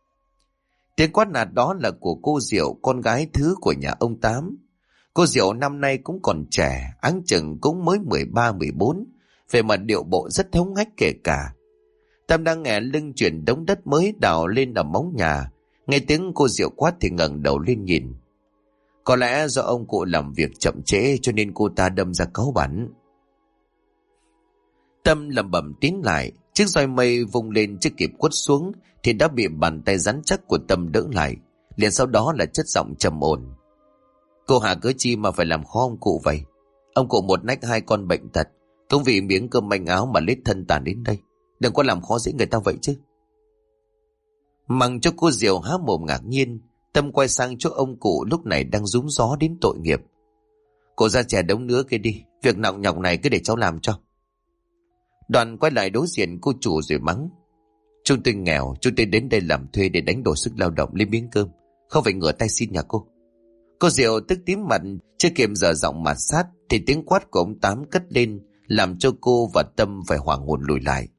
Tiếng quát nạt đó là của cô Diệu, con gái thứ của nhà ông Tám. Cô Diệu năm nay cũng còn trẻ, áng chừng cũng mới 13-14, về mặt điệu bộ rất hống hách kể cả. Tâm đang nghe lưng chuyển đống đất mới đào lên ở móng nhà, nghe tiếng cô Diệu quát thì ngẩng đầu lên nhìn. Có lẽ do ông cụ làm việc chậm trễ cho nên cô ta đâm ra cáu bẳn. Tâm lẩm bẩm tiến lại, chiếc roi mây vung lên chưa kịp quất xuống thì đã bị bàn tay rắn chắc của Tâm đỡ lại, liền sau đó là chất giọng trầm ổn. Cô Hà cớ chi mà phải làm khó ông cụ vậy? Ông cụ một nách 2 con bệnh tật, cũng vì miếng cơm manh áo mà lết thân tàn đến đây. Đừng có làm khó dễ người ta vậy chứ. Mằng cho cô Diệu há mồm ngạc nhiên, Tâm quay sang chỗ ông cụ lúc này đang rúm gió đến tội nghiệp. Cô ra chè đống nữa kia đi, việc nặng nhọc này cứ để cháu làm cho. Đoàn quay lại đối diện cô chủ rồi mắng. Chúng tôi nghèo, chúng tôi đến đây làm thuê để đánh đổi sức lao động lấy miếng cơm, không phải ngửa tay xin nhà cô. Cô Diệu tức tím mặt, chưa kịp dở giọng mà sát thì tiếng quát của ông Tám cất lên, làm cho cô và Tâm phải hoảng hồn lùi lại.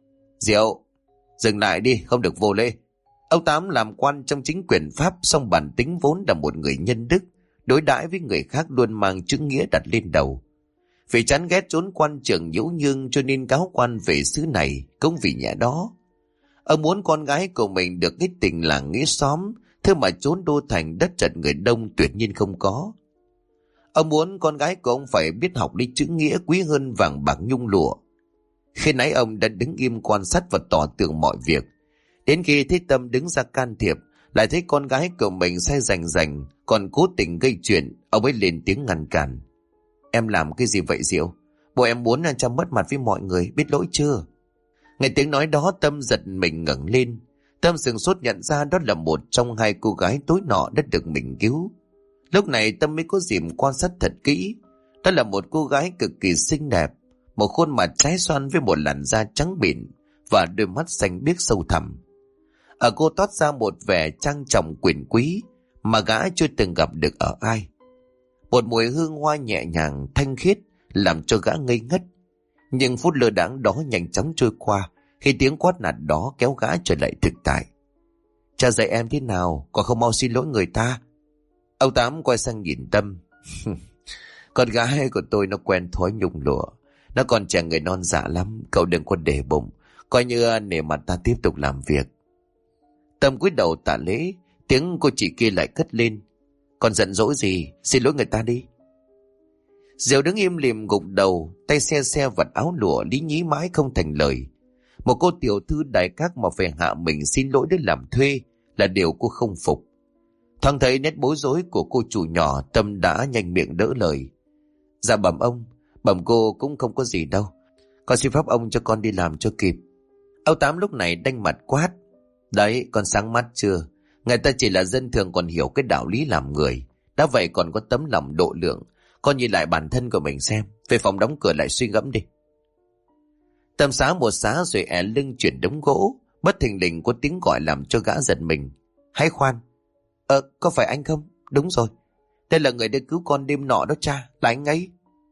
Diệu, dừng lại đi, không được vô lễ. Ông Tám làm quan trong chính quyền Pháp, song bản tính vốn là một người nhân đức, đối đãi với người khác luôn mang chữ nghĩa đặt lên đầu. Vì chán ghét trốn quan trường nhiễu nhương cho nên cáo quan về xứ này cũng vì nhẹ đó. Ông muốn con gái của mình được cái tình làng nghĩa xóm, thế mà trốn đô thành đất chật người đông tuyệt nhiên không có. Ông muốn con gái của ông phải biết học đi chữ nghĩa quý hơn vàng bạc nhung lụa. Khi nãy ông đã đứng im quan sát và tỏ tường mọi việc. Đến khi thấy Tâm đứng ra can thiệp, lại thấy con gái của mình sai rành còn cố tình gây chuyện, ông ấy lên tiếng ngăn cản. Em làm cái gì vậy Diệu? Bộ em muốn cho mất mặt với mọi người, biết lỗi chưa? Nghe tiếng nói đó, Tâm giật mình ngẩng lên. Tâm sửng sốt nhận ra đó là một trong hai cô gái tối nọ đã được mình cứu. Lúc này Tâm mới có dịp quan sát thật kỹ. Đó là một cô gái cực kỳ xinh đẹp, một khuôn mặt trái xoan với một làn da trắng bỉn và đôi mắt xanh biếc sâu thẳm. Ở cô toát ra một vẻ trang trọng quyền quý mà gã chưa từng gặp được ở ai. Một mùi hương hoa nhẹ nhàng thanh khiết làm cho gã ngây ngất. Nhưng phút lơ đãng đó nhanh chóng trôi qua khi tiếng quát nạt đó kéo gã trở lại thực tại. Cha dạy em thế nào, còn không mau xin lỗi người ta? Ông Tám quay sang nhìn Tâm. Con gái của tôi nó quen thói nhung lụa, nó còn trẻ người non dạ lắm, cậu đừng có để bụng, coi như nể mặt ta tiếp tục làm việc. Tâm cúi đầu tạ lễ, tiếng cô chị kia lại cất lên. Còn giận dỗi gì, xin lỗi người ta đi. Diệu đứng im lìm gục đầu, tay xe vật áo lụa lý nhí mãi không thành lời. Một cô tiểu thư đại các mà phải hạ mình xin lỗi để làm thuê là điều cô không phục. Thoáng thấy nét bối rối của cô chủ nhỏ, Tâm đã nhanh miệng đỡ lời. Dạ bẩm ông, bẩm cô cũng không có gì đâu. Con xin phép ông cho con đi làm cho kịp. Ông Tám lúc này đanh mặt quát. Đấy, con sáng mắt chưa? Người ta chỉ là dân thường còn hiểu cái đạo lý làm người. Đã vậy còn có tấm lòng độ lượng. Con nhìn lại bản thân của mình xem. Về phòng đóng cửa lại suy ngẫm đi. Tâm xá một xá rồi lưng chuyển đống gỗ. Bất thình lình có tiếng gọi làm cho gã giật mình. Hãy khoan. Có phải anh không? Đúng rồi. Đây là người đã cứu con đêm nọ đó cha. Là anh ấy.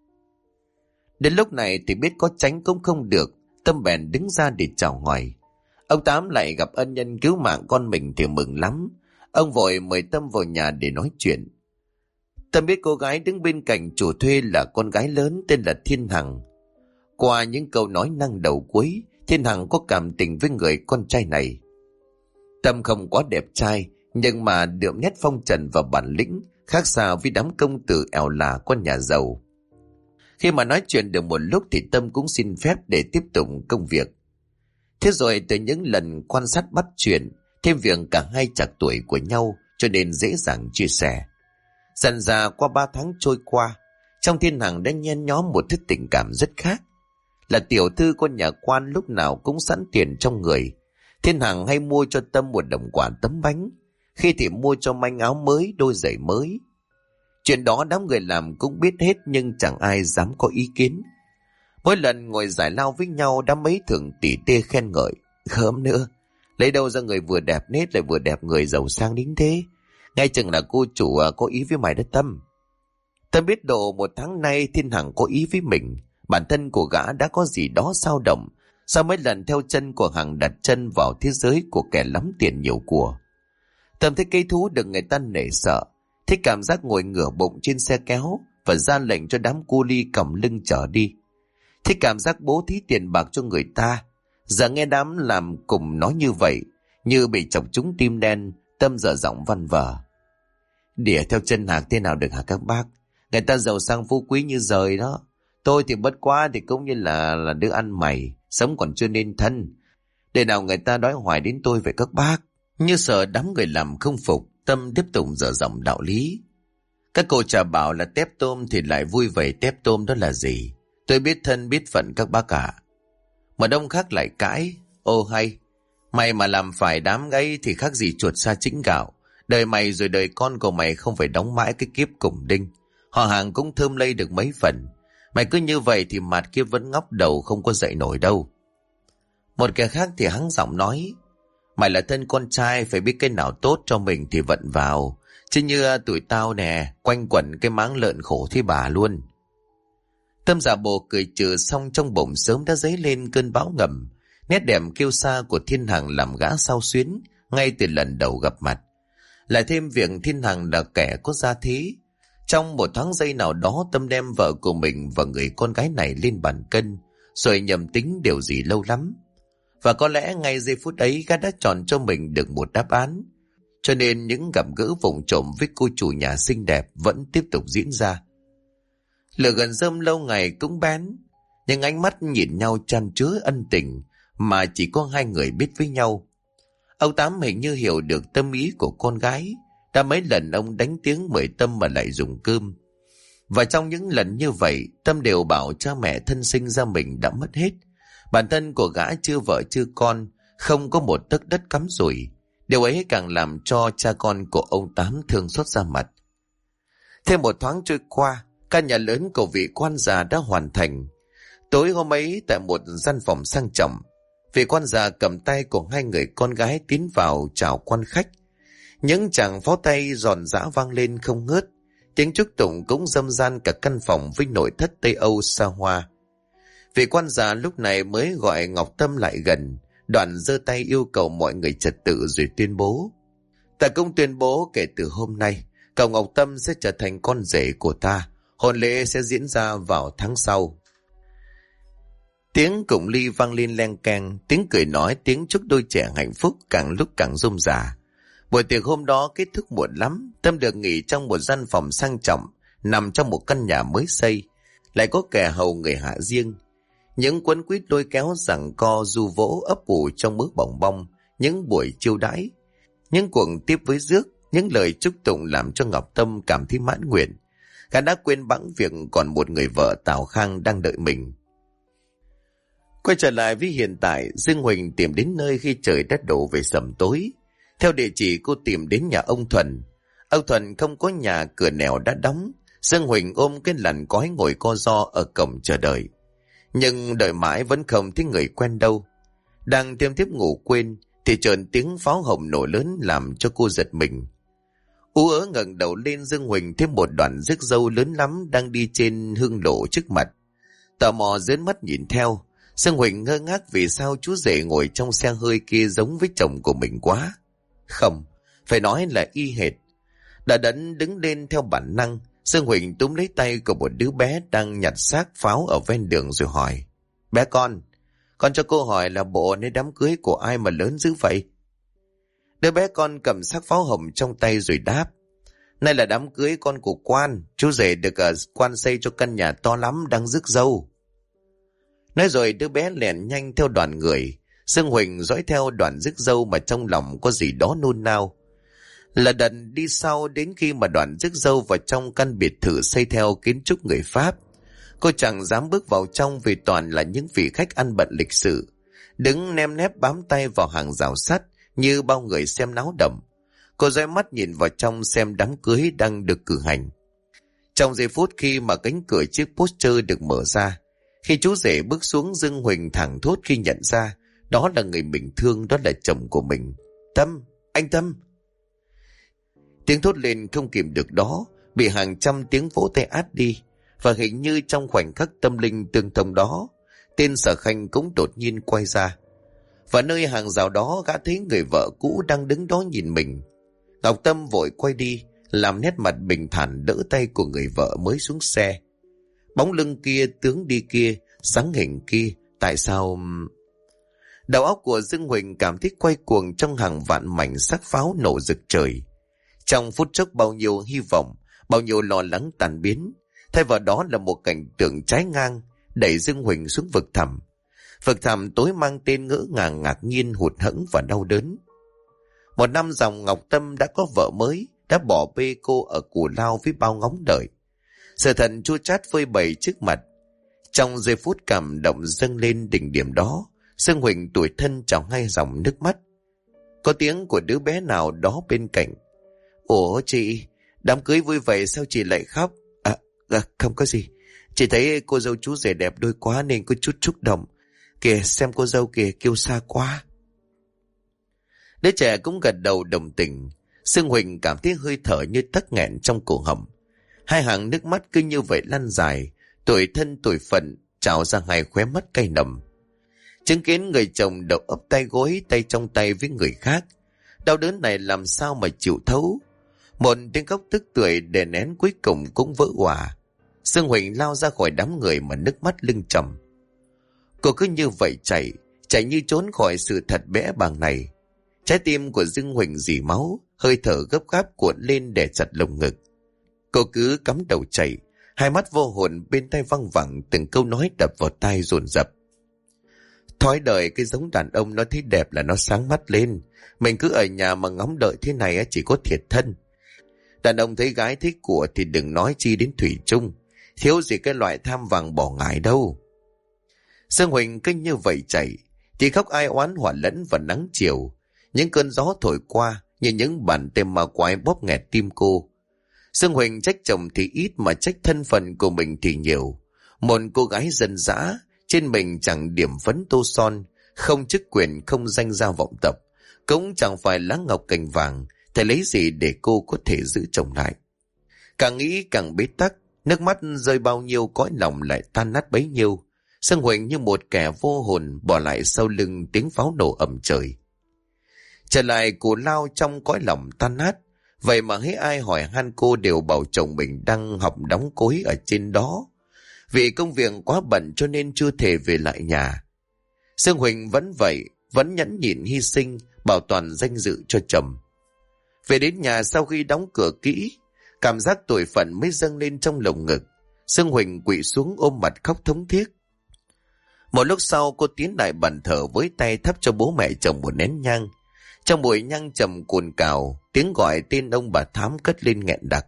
Đến lúc này thì biết có tránh cũng không được. Tâm bèn đứng ra để chào hỏi. Ông Tám lại gặp ân nhân cứu mạng con mình thì mừng lắm. Ông vội mời Tâm vào nhà để nói chuyện. Tâm biết cô gái đứng bên cạnh chủ thuê là con gái lớn tên là Thiên Hằng. Qua những câu nói năng đầu cuối, Thiên Hằng có cảm tình với người con trai này. Tâm không quá đẹp trai, nhưng mà đượm nét phong trần và bản lĩnh, khác xa với đám công tử ẻo là con nhà giàu. Khi mà nói chuyện được một lúc thì Tâm cũng xin phép để tiếp tục công việc. Thế rồi từ những lần quan sát bắt chuyện, thêm việc cả hai chạc tuổi của nhau cho nên dễ dàng chia sẻ. Dần dà qua 3 tháng trôi qua, trong Thiên Hằng đã nhen nhóm một thứ tình cảm rất khác. Là tiểu thư con nhà quan lúc nào cũng sẵn tiền trong người. Thiên Hằng hay mua cho Tâm một đồng quà tấm bánh, khi thì mua cho manh áo mới, đôi giày mới. Chuyện đó đám người làm cũng biết hết nhưng chẳng ai dám có ý kiến. Mỗi lần ngồi giải lao với nhau, đám mấy thường tỉ tê khen ngợi. Khớm nữa, lấy đâu ra người vừa đẹp nết lại vừa đẹp người giàu sang đến thế. Ngay chừng là cô chủ có ý với mày đó Tâm. Tâm biết độ 1 tháng nay Thiên Hằng có ý với mình. Bản thân của gã đã có gì đó dao động sau mấy lần theo chân của Hằng đặt chân vào thế giới của kẻ lắm tiền nhiều của. Tâm thấy cây thú được người ta nể sợ, thích cảm giác ngồi ngửa bụng trên xe kéo và ra lệnh cho đám cu li cầm lưng chở đi. Thích cảm giác bố thí tiền bạc cho người ta. Giờ nghe đám làm cùng nói như vậy, như bị chọc trúng tim đen, Tâm dở giọng văn vở. Đỉa theo chân Hạc thế nào được hả các bác? Người ta giàu sang phú quý như rời đó. Tôi thì bất quá thì cũng như là đứa ăn mày, sống còn chưa nên thân. Để nào người ta đói hoài đến tôi vậy các bác? Như sợ đám người làm không phục, Tâm tiếp tục dở giọng đạo lý. Các cô chả bảo là tép tôm thì lại vui vậy, tép tôm đó là gì? Tôi biết thân biết phận các bác cả. Mà đông khác lại cãi. Ô hay, mày mà làm phải đám ấy thì khác gì chuột sa chính gạo. Đời mày rồi đời con của mày không phải đóng mãi cái kiếp cùng đinh. Họ Hàng cũng thơm lây được mấy phần. Mày cứ như vậy thì mặt kia vẫn ngóc đầu không có dậy nổi đâu. Một kẻ khác thì hắng giọng nói. Mày là thân con trai, phải biết cái nào tốt cho mình thì vận vào. Chứ như tụi tao nè, quanh quẩn cái máng lợn khổ thế bà luôn. Tâm giả bộ cười trừ xong trong bụng sớm đã dấy lên cơn bão ngầm. Nét đẹp kiêu sa của Thiên Hằng làm gã xao xuyến ngay từ lần đầu gặp mặt. Lại thêm việc Thiên Hằng là kẻ có gia thế. Trong một thoáng giây nào đó, Tâm đem vợ của mình và người con gái này lên bàn cân, rồi nhầm tính điều gì lâu lắm. Và có lẽ ngay giây phút ấy gã đã chọn cho mình được một đáp án. Cho nên những gặp gỡ vụng trộm với cô chủ nhà xinh đẹp vẫn tiếp tục diễn ra. Lửa gần rơm lâu ngày cũng bén, nhưng ánh mắt nhìn nhau chan chứa ân tình mà chỉ có hai người biết với nhau. Ông Tám hình như hiểu được tâm ý của con gái. Đã mấy lần ông đánh tiếng mời Tâm mà lại dùng cơm. Và trong những lần như vậy, Tâm đều bảo cha mẹ thân sinh ra mình đã mất hết. Bản thân của gã chưa vợ chưa con, không có một tấc đất cắm rủi. Điều ấy càng làm cho cha con của ông Tám thương xót ra mặt. Thêm một thoáng trôi qua, căn nhà lớn của vị quan già đã hoàn thành. Tối hôm ấy, tại một gian phòng sang trọng, vị quan già cầm tay của hai người con gái tiến vào chào quan khách. Những tràng pháo tay giòn giã vang lên không ngớt. Tiếng chúc tụng cũng râm ran cả căn phòng với nội thất Tây Âu xa hoa. Vị quan già lúc này mới gọi Ngọc Tâm lại gần, đoạn giơ tay yêu cầu mọi người trật tự rồi tuyên bố. Ta cũng tuyên bố kể từ hôm nay, cậu Ngọc Tâm sẽ trở thành con rể của ta. Hôn lễ sẽ diễn ra vào tháng sau. Tiếng cụng ly vang lên leng keng, tiếng cười nói, tiếng chúc đôi trẻ hạnh phúc càng lúc càng rôm rả. Buổi tiệc hôm đó kết thúc muộn lắm. Tâm được nghỉ trong một gian phòng sang trọng, nằm trong một căn nhà mới xây, lại có kẻ hầu người hạ riêng. Những quấn quýt lôi kéo giằng co du vỗ ấp ủ trong bữa bỏng bong, những buổi chiêu đãi, những cuộc tiếp với rước, những lời chúc tụng làm cho Ngọc Tâm cảm thấy mãn nguyện. Gã đã quên bẵng việc còn một người vợ Tào Khang đang đợi mình. Quay trở lại với hiện tại, Dương Huỳnh tìm đến nơi khi trời đã đổ về sầm tối. Theo địa chỉ cô tìm đến nhà ông Thuần. Ông Thuần không có nhà, cửa nẻo đã đóng. Dương Huỳnh ôm cái lằn cói ngồi co ro ở cổng chờ đợi. Nhưng đợi mãi vẫn không thấy người quen đâu. Đang tiêm thiếp ngủ quên thì chợt tiếng pháo hồng nổ lớn làm cho cô giật mình. Ú ớ ngẩng đầu lên, Dương Huỳnh thấy một đoàn rước dâu lớn lắm đang đi trên hương lộ trước mặt. Tò mò dướn mắt nhìn theo. Dương Huỳnh ngơ ngác vì sao chú rể ngồi trong xe hơi kia giống với chồng của mình quá. Không, phải nói là y hệt. Đã đẫn đứng lên theo bản năng, Dương Huỳnh túm lấy tay của một đứa bé đang nhặt xác pháo ở ven đường rồi hỏi. Bé con cho cô hỏi là bộ nơi đám cưới của ai mà lớn dữ vậy? Đứa bé con cầm xác pháo hồng trong tay rồi đáp. Nay là đám cưới con của quan, chú rể được quan xây cho căn nhà to lắm đang rước dâu. Nói rồi đứa bé lẻn nhanh theo đoàn người. Dương Huỳnh dõi theo đoàn rước dâu mà trong lòng có gì đó nôn nao. Là đần đi sau đến khi mà đoàn rước dâu vào trong căn biệt thự xây theo kiến trúc người Pháp. Cô chẳng dám bước vào trong vì toàn là những vị khách ăn bận lịch sự, đứng nem nép bám tay vào hàng rào sắt như bao người xem náo động. Cô dõi mắt nhìn vào trong xem đám cưới đang được cử hành. Trong giây phút khi mà cánh cửa chiếc poster được mở ra, khi chú rể bước xuống, Dương Huỳnh thẳng thốt khi nhận ra đó là người mình thương, đó là chồng của mình. Tâm, anh Tâm. Tiếng thốt lên không kìm được đó, bị hàng trăm tiếng vỗ tay át đi. Và hình như trong khoảnh khắc tâm linh tương thông đó, tên Sở Khanh cũng đột nhiên quay ra. Và nơi hàng rào đó, gã thấy người vợ cũ đang đứng đó nhìn mình. Ngọc Tâm vội quay đi, làm nét mặt bình thản đỡ tay của người vợ mới xuống xe. Bóng lưng kia, tướng đi kia, dáng hình kia, tại sao... Đầu óc của Dương Huỳnh cảm thấy quay cuồng trong hàng vạn mảnh xác pháo nổ rực trời. Trong phút chốc bao nhiêu hy vọng, bao nhiêu lo lắng tan biến. Thay vào đó là một cảnh tượng trái ngang, đẩy Dương Huỳnh xuống vực thẳm. Vực thẳm tối mang tên ngỡ ngàng, ngạc nhiên, hụt hẫng và đau đớn. Một năm dòng Ngọc Tâm đã có vợ mới, đã bỏ bê cô ở Cù Lao với bao ngóng đợi. Sự thần chua chát phơi bày trước mặt. Trong giây phút cảm động dâng lên đỉnh điểm đó, Dương Huỳnh tủi thân trào ngay dòng nước mắt. Có tiếng của đứa bé nào đó bên cạnh. Ủa chị, đám cưới vui vậy sao chị lại khóc? Không có gì. Chị thấy cô dâu chú rể đẹp đôi quá nên có chút xúc động. Kìa xem cô dâu kìa, kêu xa quá. Đứa trẻ cũng gật đầu đồng tình. Dương Huỳnh cảm thấy hơi thở như tắc nghẹn trong cổ họng. Hai hàng nước mắt cứ như vậy lăn dài, tủi thân tủi phận trào ra hai khóe mắt cay nồng. Chứng kiến người chồng đầu ấp tay gối, tay trong tay với người khác. Đau đớn này làm sao mà chịu thấu. Một tiếng khóc tức tưởi đè nén cuối cùng cũng vỡ òa. Sương Huỳnh lao ra khỏi đám người mà nước mắt lưng tròng. Cô cứ như vậy chạy như trốn khỏi sự thật bẽ bàng này. Trái tim của Dương Huỳnh rỉ máu, hơi thở gấp gáp cuộn lên đè chặt lồng ngực. Cô cứ cắm đầu chạy, hai mắt vô hồn bên tai văng vẳng từng câu nói đập vào tai dồn dập. Thói đời cái giống đàn ông nó thấy đẹp là nó sáng mắt lên. Mình cứ ở nhà mà ngóng đợi thế này chỉ có thiệt thân. Đàn ông thấy gái thấy của thì đừng nói chi đến thủy chung. Thiếu gì cái loại tham vàng bỏ ngải đâu. Sương Huỳnh cứ như vậy chạy, thì khóc ai oán hỏa lẫn vào nắng chiều. Những cơn gió thổi qua như những bàn tay ma quái bóp nghẹt tim cô. Sương Huỳnh trách chồng thì ít mà trách thân phận của mình thì nhiều. Một cô gái dân dã, trên mình chẳng điểm phấn tô son, không chức quyền không danh gia vọng tập, cũng chẳng phải lá ngọc cành vàng, thì lấy gì để cô có thể giữ chồng lại. Càng nghĩ càng bế tắc, nước mắt rơi bao nhiêu cõi lòng lại tan nát bấy nhiêu. Sương Huỳnh như một kẻ vô hồn bỏ lại sau lưng tiếng pháo nổ ầm trời. Trở lại cô lao trong cõi lòng tan nát. Vậy mà hễ ai hỏi han cô đều bảo chồng mình đang học đóng cối ở trên đó. Vì công việc quá bận cho nên chưa thể về lại nhà. Sương Huỳnh vẫn vậy, vẫn nhẫn nhịn hy sinh, bảo toàn danh dự cho chồng. Về đến nhà sau khi đóng cửa kỹ, cảm giác tủi phận mới dâng lên trong lồng ngực. Sương Huỳnh quỵ xuống ôm mặt khóc thống thiết. Một lúc sau cô tiến lại bàn thờ với tay thắp cho bố mẹ chồng một nén nhang. Trong buổi nhang trầm cồn cào, tiếng gọi tên ông bà Thám cất lên nghẹn đặc.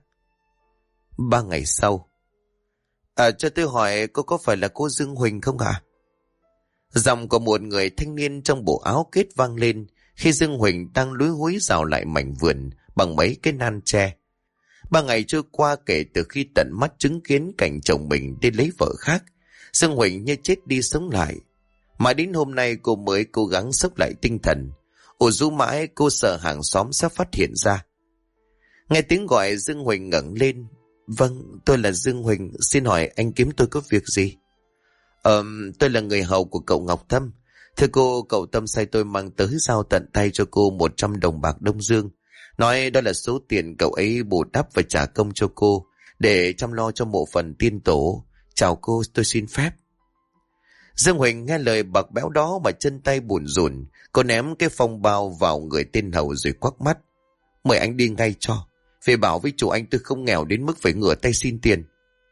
3 ngày sau. Cho tôi hỏi cô có phải là cô Dương Huỳnh không ạ? Giọng của một người thanh niên trong bộ áo kết vang lên khi Dương Huỳnh đang lúi húi rào lại mảnh vườn bằng mấy cái nan tre. 3 ngày trôi qua kể từ khi tận mắt chứng kiến cảnh chồng mình đi lấy vợ khác, Dương Huỳnh như chết đi sống lại. Mà đến hôm nay cô mới cố gắng xốc lại tinh thần. Ồ rú mãi cô sợ hàng xóm sẽ phát hiện ra. Nghe tiếng gọi Dương Huỳnh ngẩng lên. Vâng, tôi là Dương Huỳnh, xin hỏi anh kiếm tôi có việc gì? Tôi là người hầu của cậu Ngọc Tâm. Thưa cô, cậu Tâm sai tôi mang tới giao tận tay cho cô 100 đồng bạc Đông Dương. Nói đó là số tiền cậu ấy bù đắp và trả công cho cô để chăm lo cho mộ phần tiên tổ. Chào cô, tôi xin phép. Dương Huỳnh nghe lời bạc béo đó mà chân tay bủn rủn. Cô ném cái phong bao vào người tên hầu rồi quắc mắt. Mời anh đi ngay cho. Về bảo với chủ anh tôi không nghèo đến mức phải ngửa tay xin tiền.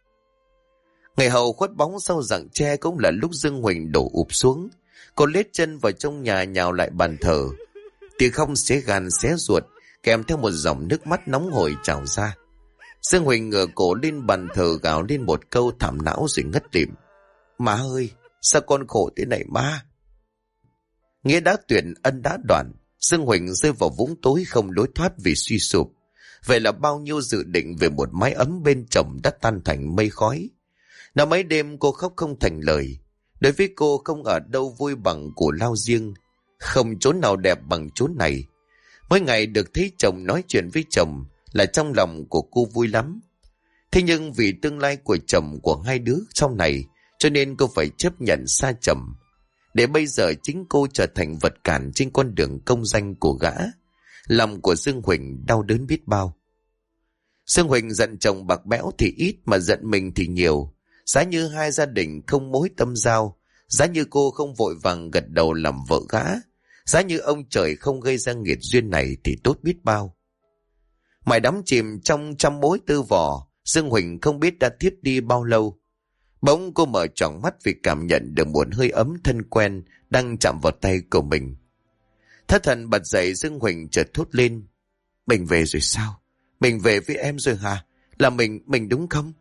Người hầu khuất bóng sau rặng tre cũng là lúc Dương Huỳnh đổ ụp xuống. Cô lết chân vào trong nhà nhào lại bàn thờ. Tiếng khóc xé gan xé ruột kèm theo một dòng nước mắt nóng hổi trào ra. Dương Huỳnh ngửa cổ lên bàn thờ gào lên một câu thảm não rồi ngất lịm. Má ơi, sao con khổ thế này má? Nghĩa đã tuyệt ân đã đoạn. Dương Huỳnh rơi vào vũng tối không lối thoát vì suy sụp. Vậy là bao nhiêu dự định về một mái ấm bên chồng đã tan thành mây khói. Nào mấy đêm cô khóc không thành lời. Đối với cô không ở đâu vui bằng của lao riêng. Không chốn nào đẹp bằng chốn này. Mỗi ngày được thấy chồng nói chuyện với chồng là trong lòng của cô vui lắm. Thế nhưng vì tương lai của chồng của hai đứa sau này cho nên cô phải chấp nhận xa chồng. Để bây giờ chính cô trở thành vật cản trên con đường công danh của gã. Lòng của Dương Huỳnh đau đớn biết bao. Dương Huỳnh giận chồng bạc bẽo thì ít mà giận mình thì nhiều. Giá như hai gia đình không mối tâm giao, giá như cô không vội vàng gật đầu làm vợ gã, giá như ông trời không gây ra nghiệt duyên này thì tốt biết bao. Mãi đắm chìm trong trăm mối tư vò, Dương Huỳnh không biết đã thiếp đi bao lâu. Bỗng cô mở tròn mắt vì cảm nhận được một hơi ấm thân quen đang chạm vào tay của mình. Thất thần bật dậy, Dương Huỳnh chợt thốt lên. Mình về rồi sao? Mình về với em rồi hả? Là mình đúng không?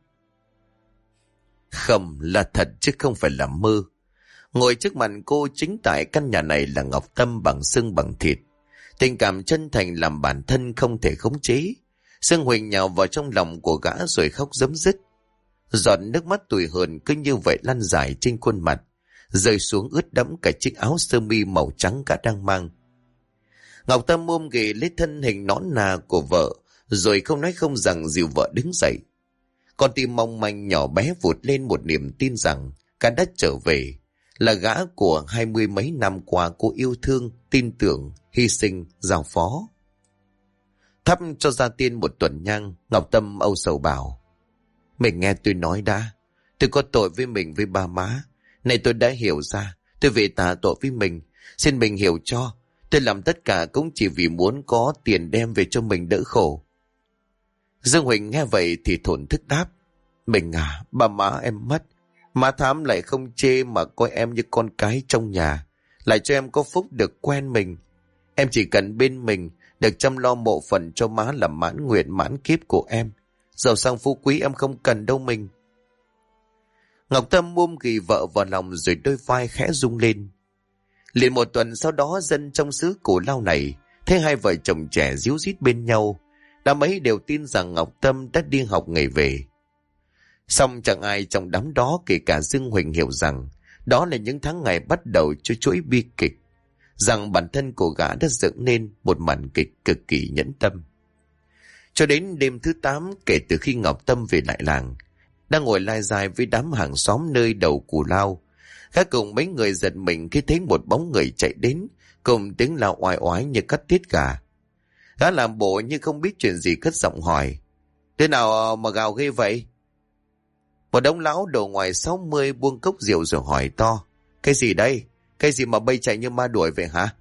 Không, là thật chứ không phải là mơ. Ngồi trước mặt cô chính tại căn nhà này là Ngọc Tâm bằng xương bằng thịt. Tình cảm chân thành làm bản thân không thể khống chế. Dương Huỳnh nhào vào trong lòng của gã rồi khóc rấm rứt. Giọt nước mắt tủi hờn cứ như vậy lăn dài trên khuôn mặt, rơi xuống ướt đẫm cả chiếc áo sơ mi màu trắng gã đang mang. Ngọc Tâm ôm ghì lấy thân hình nõn nà của vợ, rồi không nói không rằng dìu vợ đứng dậy. Con tim mong manh nhỏ bé vụt lên một niềm tin rằng cả đã trở về, là gã của 20 mấy năm qua cô yêu thương, tin tưởng, hy sinh, giao phó. Thắp cho gia tiên một tuần nhang, Ngọc Tâm âu sầu bảo: mình nghe tôi nói đã, tôi có tội với mình với ba má. Này tôi đã hiểu ra, tôi về tạ tội với mình. Xin mình hiểu cho, tôi làm tất cả cũng chỉ vì muốn có tiền đem về cho mình đỡ khổ. Dương Huỳnh nghe vậy thì thổn thức đáp: mình à, ba má em mất, má Thám lại không chê mà coi em như con cái trong nhà, lại cho em có phúc được quen mình. Em chỉ cần bên mình được chăm lo mộ phần cho má là mãn nguyện mãn kiếp của em. Giàu sang phú quý em không cần đâu mình. Ngọc Tâm ôm ghì vợ vào lòng rồi đôi vai khẽ rung lên. Liền một tuần sau đó, dân trong xứ Cù Lao này thấy hai vợ chồng trẻ díu dít bên nhau, đám ấy đều tin rằng Ngọc Tâm đã đi học nghề về. Song chẳng ai trong đám đó, kể cả Dương Huỳnh, hiểu rằng đó là những tháng ngày bắt đầu cho chuỗi bi kịch, rằng bản thân của gã đã dựng nên một màn kịch cực kỳ nhẫn tâm. Cho đến đêm thứ 8 kể từ khi Ngọc Tâm về lại làng, đang ngồi lai dài với đám hàng xóm nơi đầu Cù Lao, gã cùng mấy người giật mình khi thấy một bóng người chạy đến, cùng tiếng la oai oái như cắt tiết gà. Gã làm bộ như không biết chuyện gì, cất giọng hỏi: thế nào mà gào ghê vậy? Một đống lão đầu ngoài 60 buông cốc rượu rồi hỏi to: cái gì đây? Cái gì mà bay chạy như ma đuổi vậy hả?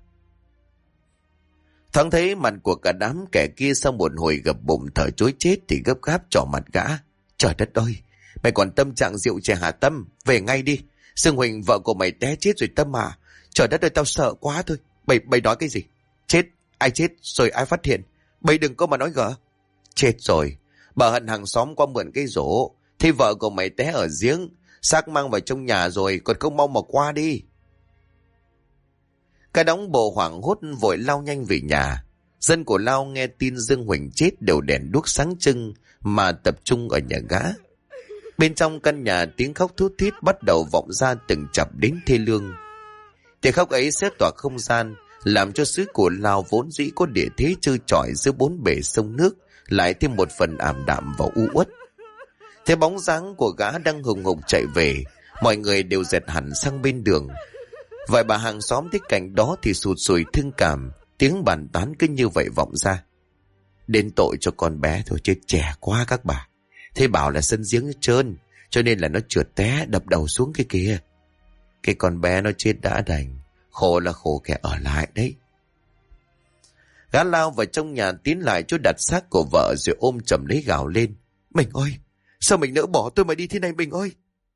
Thoáng thấy mặt của cả đám kẻ kia sau một hồi gập bụng thở chối chết thì gấp gáp trỏ mặt gã: trời đất ơi, mày còn tâm trạng rượu chè hả Tâm? Về ngay đi. Dương Huỳnh vợ của mày té chết rồi Tâm à. Trời đất ơi, tao sợ quá thôi. Mày nói cái gì? Chết? Ai chết rồi ai phát hiện? Mày đừng có mà nói gỡ. Chết rồi. Bà Hận hàng xóm qua mượn cái rổ, thấy vợ của mày té ở giếng, xác mang vào trong nhà rồi, còn không mau mà qua đi. Cả đống bộ hoảng hốt vội lao nhanh về nhà. Dân của Lao nghe tin Dương Huỳnh chết đều đèn đuốc sáng trưng mà tập trung ở nhà gã. Bên trong căn nhà tiếng khóc thút thít bắt đầu vọng ra từng chập đến thê lương. Tiếng khóc ấy xé tỏa không gian, làm cho xứ của Lao vốn dĩ có địa thế trơ trọi giữa bốn bể sông nước lại thêm một phần ảm đạm và u uất. Thế bóng dáng của gã đang hùng hục chạy về, mọi người đều dẹt hẳn sang bên đường. Vài bà hàng xóm thấy cảnh đó thì sụt sùi thương cảm, tiếng bàn tán cứ như vậy vọng ra: đến tội cho con bé thôi chứ trẻ quá các bà. Thế bảo là sân giếng trơn, cho nên là nó trượt té đập đầu xuống cái kia. Cái con bé nó chết đã đành, khổ là khổ kẻ ở lại đấy. Gã lao vào trong nhà, tiến lại chỗ đặt xác của vợ rồi ôm chầm lấy gào lên: mình ơi, sao mình nỡ bỏ tôi mà đi thế này mình ơi?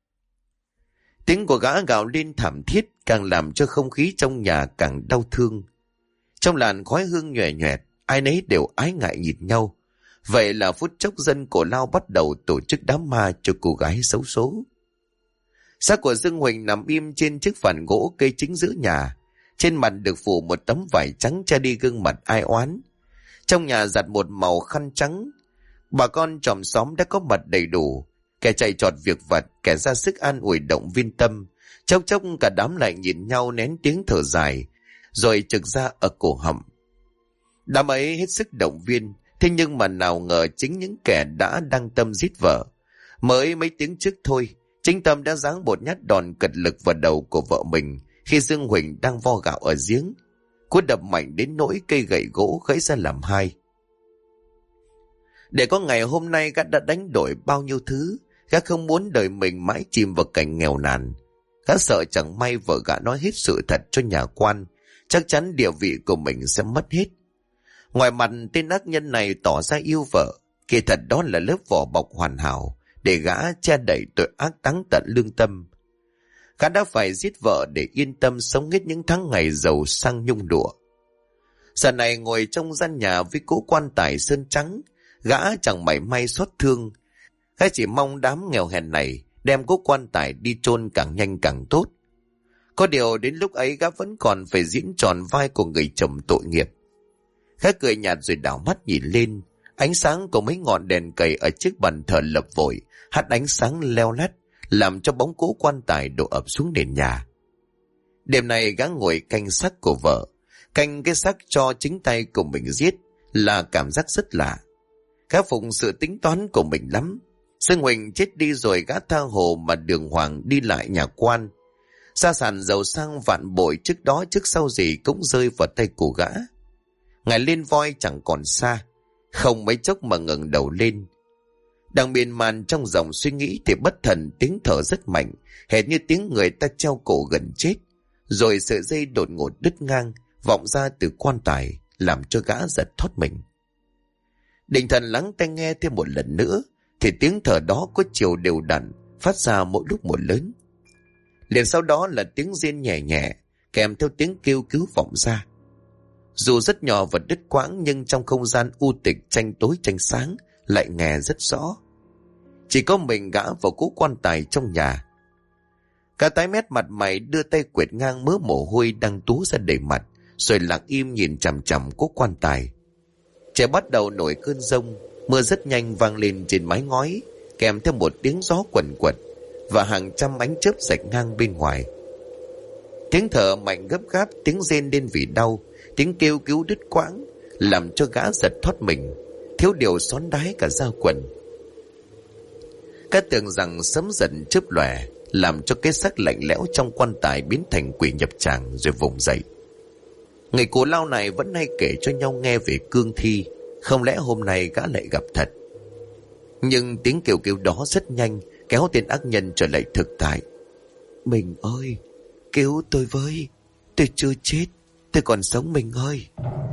Tiếng của gã gào lên thảm thiết càng làm cho không khí trong nhà càng đau thương. Trong làn khói hương nhòe nhòe, ai nấy đều ái ngại nhìn nhau. Vậy là phút chốc dân của Lao bắt đầu tổ chức đám ma cho cô gái xấu số. Xác của Dương Huỳnh nằm im trên chiếc phản gỗ cây chính giữa nhà. Trên mặt được phủ một tấm vải trắng che đi gương mặt ai oán. Trong nhà giặt một màu khăn trắng. Bà con chòm xóm đã có mặt đầy đủ. Kẻ chạy trọt việc vặt, kẻ ra sức an ủi động viên Tâm. Chốc chốc cả đám lại nhìn nhau nén tiếng thở dài, rồi trực ra ở cổ họng. Đám ấy hết sức động viên. Thế nhưng mà nào ngờ chính những kẻ đã đăng tâm giết vợ. Mới mấy tiếng trước thôi, chính Tâm đã giáng một nhát đòn cật lực vào đầu của vợ mình khi Dương Huỳnh đang vo gạo ở giếng. Cú đập mạnh đến nỗi cây gậy gỗ gãy ra làm hai. Để có ngày hôm nay gã đã đánh đổi bao nhiêu thứ. Gã không muốn đời mình mãi chìm vào cảnh nghèo nàn. Gã sợ chẳng may vợ gã nói hết sự thật cho nhà quan, chắc chắn địa vị của mình sẽ mất hết. Ngoài mặt tên ác nhân này tỏ ra yêu vợ, kỳ thật đó là lớp vỏ bọc hoàn hảo để gã che đậy tội ác táng tận lương tâm. Gã đã phải giết vợ để yên tâm sống hết những tháng ngày giàu sang nhung lụa. Giờ này ngồi trong gian nhà với cỗ quan tài sơn trắng, gã chẳng mảy may xót thương. Gã chỉ mong đám nghèo hèn này đem cỗ quan tài đi chôn càng nhanh càng tốt. Có điều đến lúc ấy gã vẫn còn phải diễn tròn vai của người chồng tội nghiệp. Gã cười nhạt rồi đảo mắt nhìn lên. Ánh sáng của mấy ngọn đèn cầy ở chiếc bàn thờ lập vội hắt ánh sáng leo lét, làm cho bóng cỗ quan tài đổ ập xuống nền nhà. Đêm nay gã ngồi canh xác của vợ, canh cái xác cho chính tay của mình giết, là cảm giác rất lạ. Gã phụng sự tính toán của mình lắm. Dương Huỳnh chết đi rồi gã tha hồ mà đường hoàng đi lại nhà quan. Gia sản giàu sang vạn bội trước đó trước sau gì cũng rơi vào tay của gã. Ngày lên voi chẳng còn xa, không mấy chốc mà ngẩng đầu lên. Đang miên man trong dòng suy nghĩ thì bất thần tiếng thở rất mạnh, hệt như tiếng người ta treo cổ gần chết. Rồi sợi dây đột ngột đứt ngang, vọng ra từ quan tài, làm cho gã giật thoát mình. Định thần lắng tai nghe thêm một lần nữa, thì tiếng thở đó có chiều đều đặn, phát ra mỗi lúc một lớn. Liền sau đó là tiếng rên nhẹ nhẹ, kèm theo tiếng kêu cứu vọng ra. Dù rất nhỏ và đứt quãng, nhưng trong không gian u tịch tranh tối tranh sáng lại nghe rất rõ. Chỉ có mình gã vào cố quan tài trong nhà. Cả tái mét mặt mày, đưa tay quệt ngang mớ mồ hôi đang túa ra đầy mặt, rồi lặng im nhìn chằm chằm cố quan tài. Trời bắt đầu nổi cơn giông, mưa rất nhanh vang lên trên mái ngói, kèm theo một tiếng gió quần quật và hàng trăm ánh chớp rạch ngang bên ngoài. Tiếng thở mạnh gấp gáp, tiếng rên lên vì đau, tiếng kêu cứu đứt quãng, làm cho gã giật thoát mình, thiếu điều xón đái cả da quần. Các tưởng rằng sấm dần chớp lòe, làm cho cái xác lạnh lẽo trong quan tài biến thành quỷ nhập tràng rồi vùng dậy. Người cổ lao này vẫn hay kể cho nhau nghe về cương thi, không lẽ hôm nay gã lại gặp thật. Nhưng tiếng kêu kêu đó rất nhanh kéo tên ác nhân trở lại thực tại. Mình ơi, cứu tôi với, tôi chưa chết, tôi còn sống mình ơi.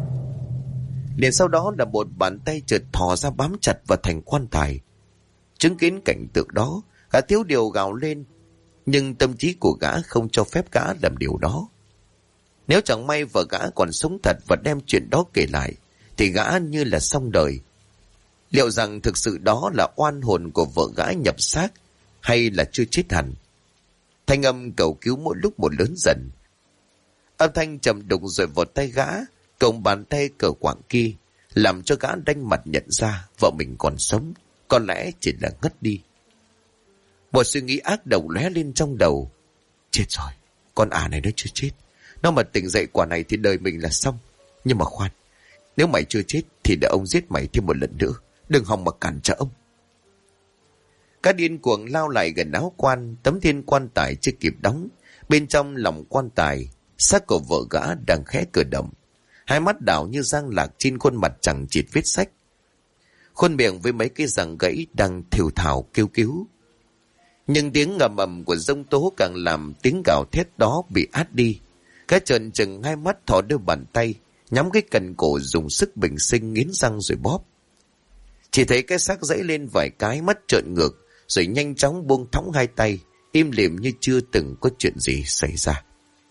Liền sau đó là một bàn tay chợt thò ra bám chặt vào thành quan tài. Chứng kiến cảnh tượng đó, gã thiếu điều gào lên, nhưng tâm trí của gã không cho phép gã làm điều đó. Nếu chẳng may vợ gã còn sống thật và đem chuyện đó kể lại, thì gã như là xong đời. Liệu rằng thực sự đó là oan hồn của vợ gã nhập xác, hay là chưa chết hẳn? Thanh âm cầu cứu mỗi lúc một lớn dần. Âm thanh trầm đục rồi vào tay gã, cộng bàn tay cờ quạng kia, làm cho gã đanh mặt nhận ra vợ mình còn sống, có lẽ chỉ là ngất đi. Một suy nghĩ ác độc lóe lên trong đầu. Chết rồi, con này nó chưa chết. Nó mà tỉnh dậy quả này thì đời mình là xong. Nhưng mà khoan, nếu mày chưa chết thì để ông giết mày thêm một lần nữa. Đừng hòng mà cản trở ông. Các điên cuồng lao lại gần áo quan, tấm thiên quan tài chưa kịp đóng. Bên trong lòng quan tài, xác của vợ gã đang khẽ cử động. Hai mắt đảo như giang lạc trên khuôn mặt chẳng chịt vết sách. Khuôn miệng với mấy cái răng gãy đang thều thào kêu cứu. Nhưng tiếng ngầm ầm của giông tố càng làm tiếng gào thét đó bị át đi. Cái trần chừng hai mắt thò đưa bàn tay, nhắm cái cần cổ dùng sức bình sinh nghiến răng rồi bóp. Chỉ thấy cái xác dãy lên vài cái, mắt trợn ngược, rồi nhanh chóng buông thõng hai tay, im lìm như chưa từng có chuyện gì xảy ra.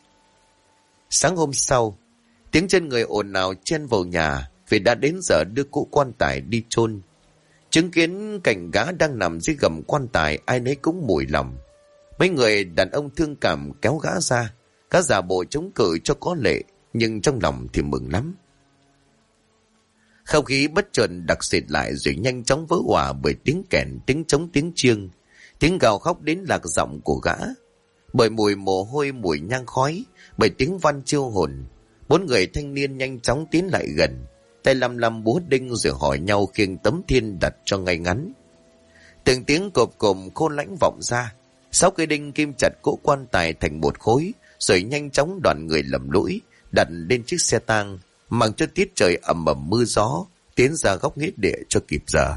Sáng hôm sau, tiếng chân người ồn ào chen vào nhà vì đã đến giờ đưa cỗ quan tài đi chôn. Chứng kiến cảnh gã đang nằm dưới gầm quan tài, ai nấy cũng mủi lòng. Mấy người đàn ông thương cảm kéo gã ra, gã giả bộ chống cự cho có lệ, nhưng trong lòng thì mừng lắm. Không khí bất chợt đặc sệt lại rồi nhanh chóng vỡ hòa bởi tiếng kèn, tiếng trống, tiếng chiêng, tiếng gào khóc đến lạc giọng của gã. Bởi mùi mồ hôi, mùi nhang khói, bởi tiếng văn chiêu hồn, bốn người thanh niên nhanh chóng tiến lại gần, tay lăm búa đinh rồi hỏi nhau khiêng tấm thiên đặt cho ngay ngắn. Từng tiếng cộp cộm khôn lãnh vọng ra, 6 cây đinh kim chặt cỗ quan tài thành một khối, rồi nhanh chóng đoàn người lầm lũi đặt lên chiếc xe tang, mang cho tiết trời ầm ầm mưa gió, tiến ra góc nghĩa địa cho kịp giờ.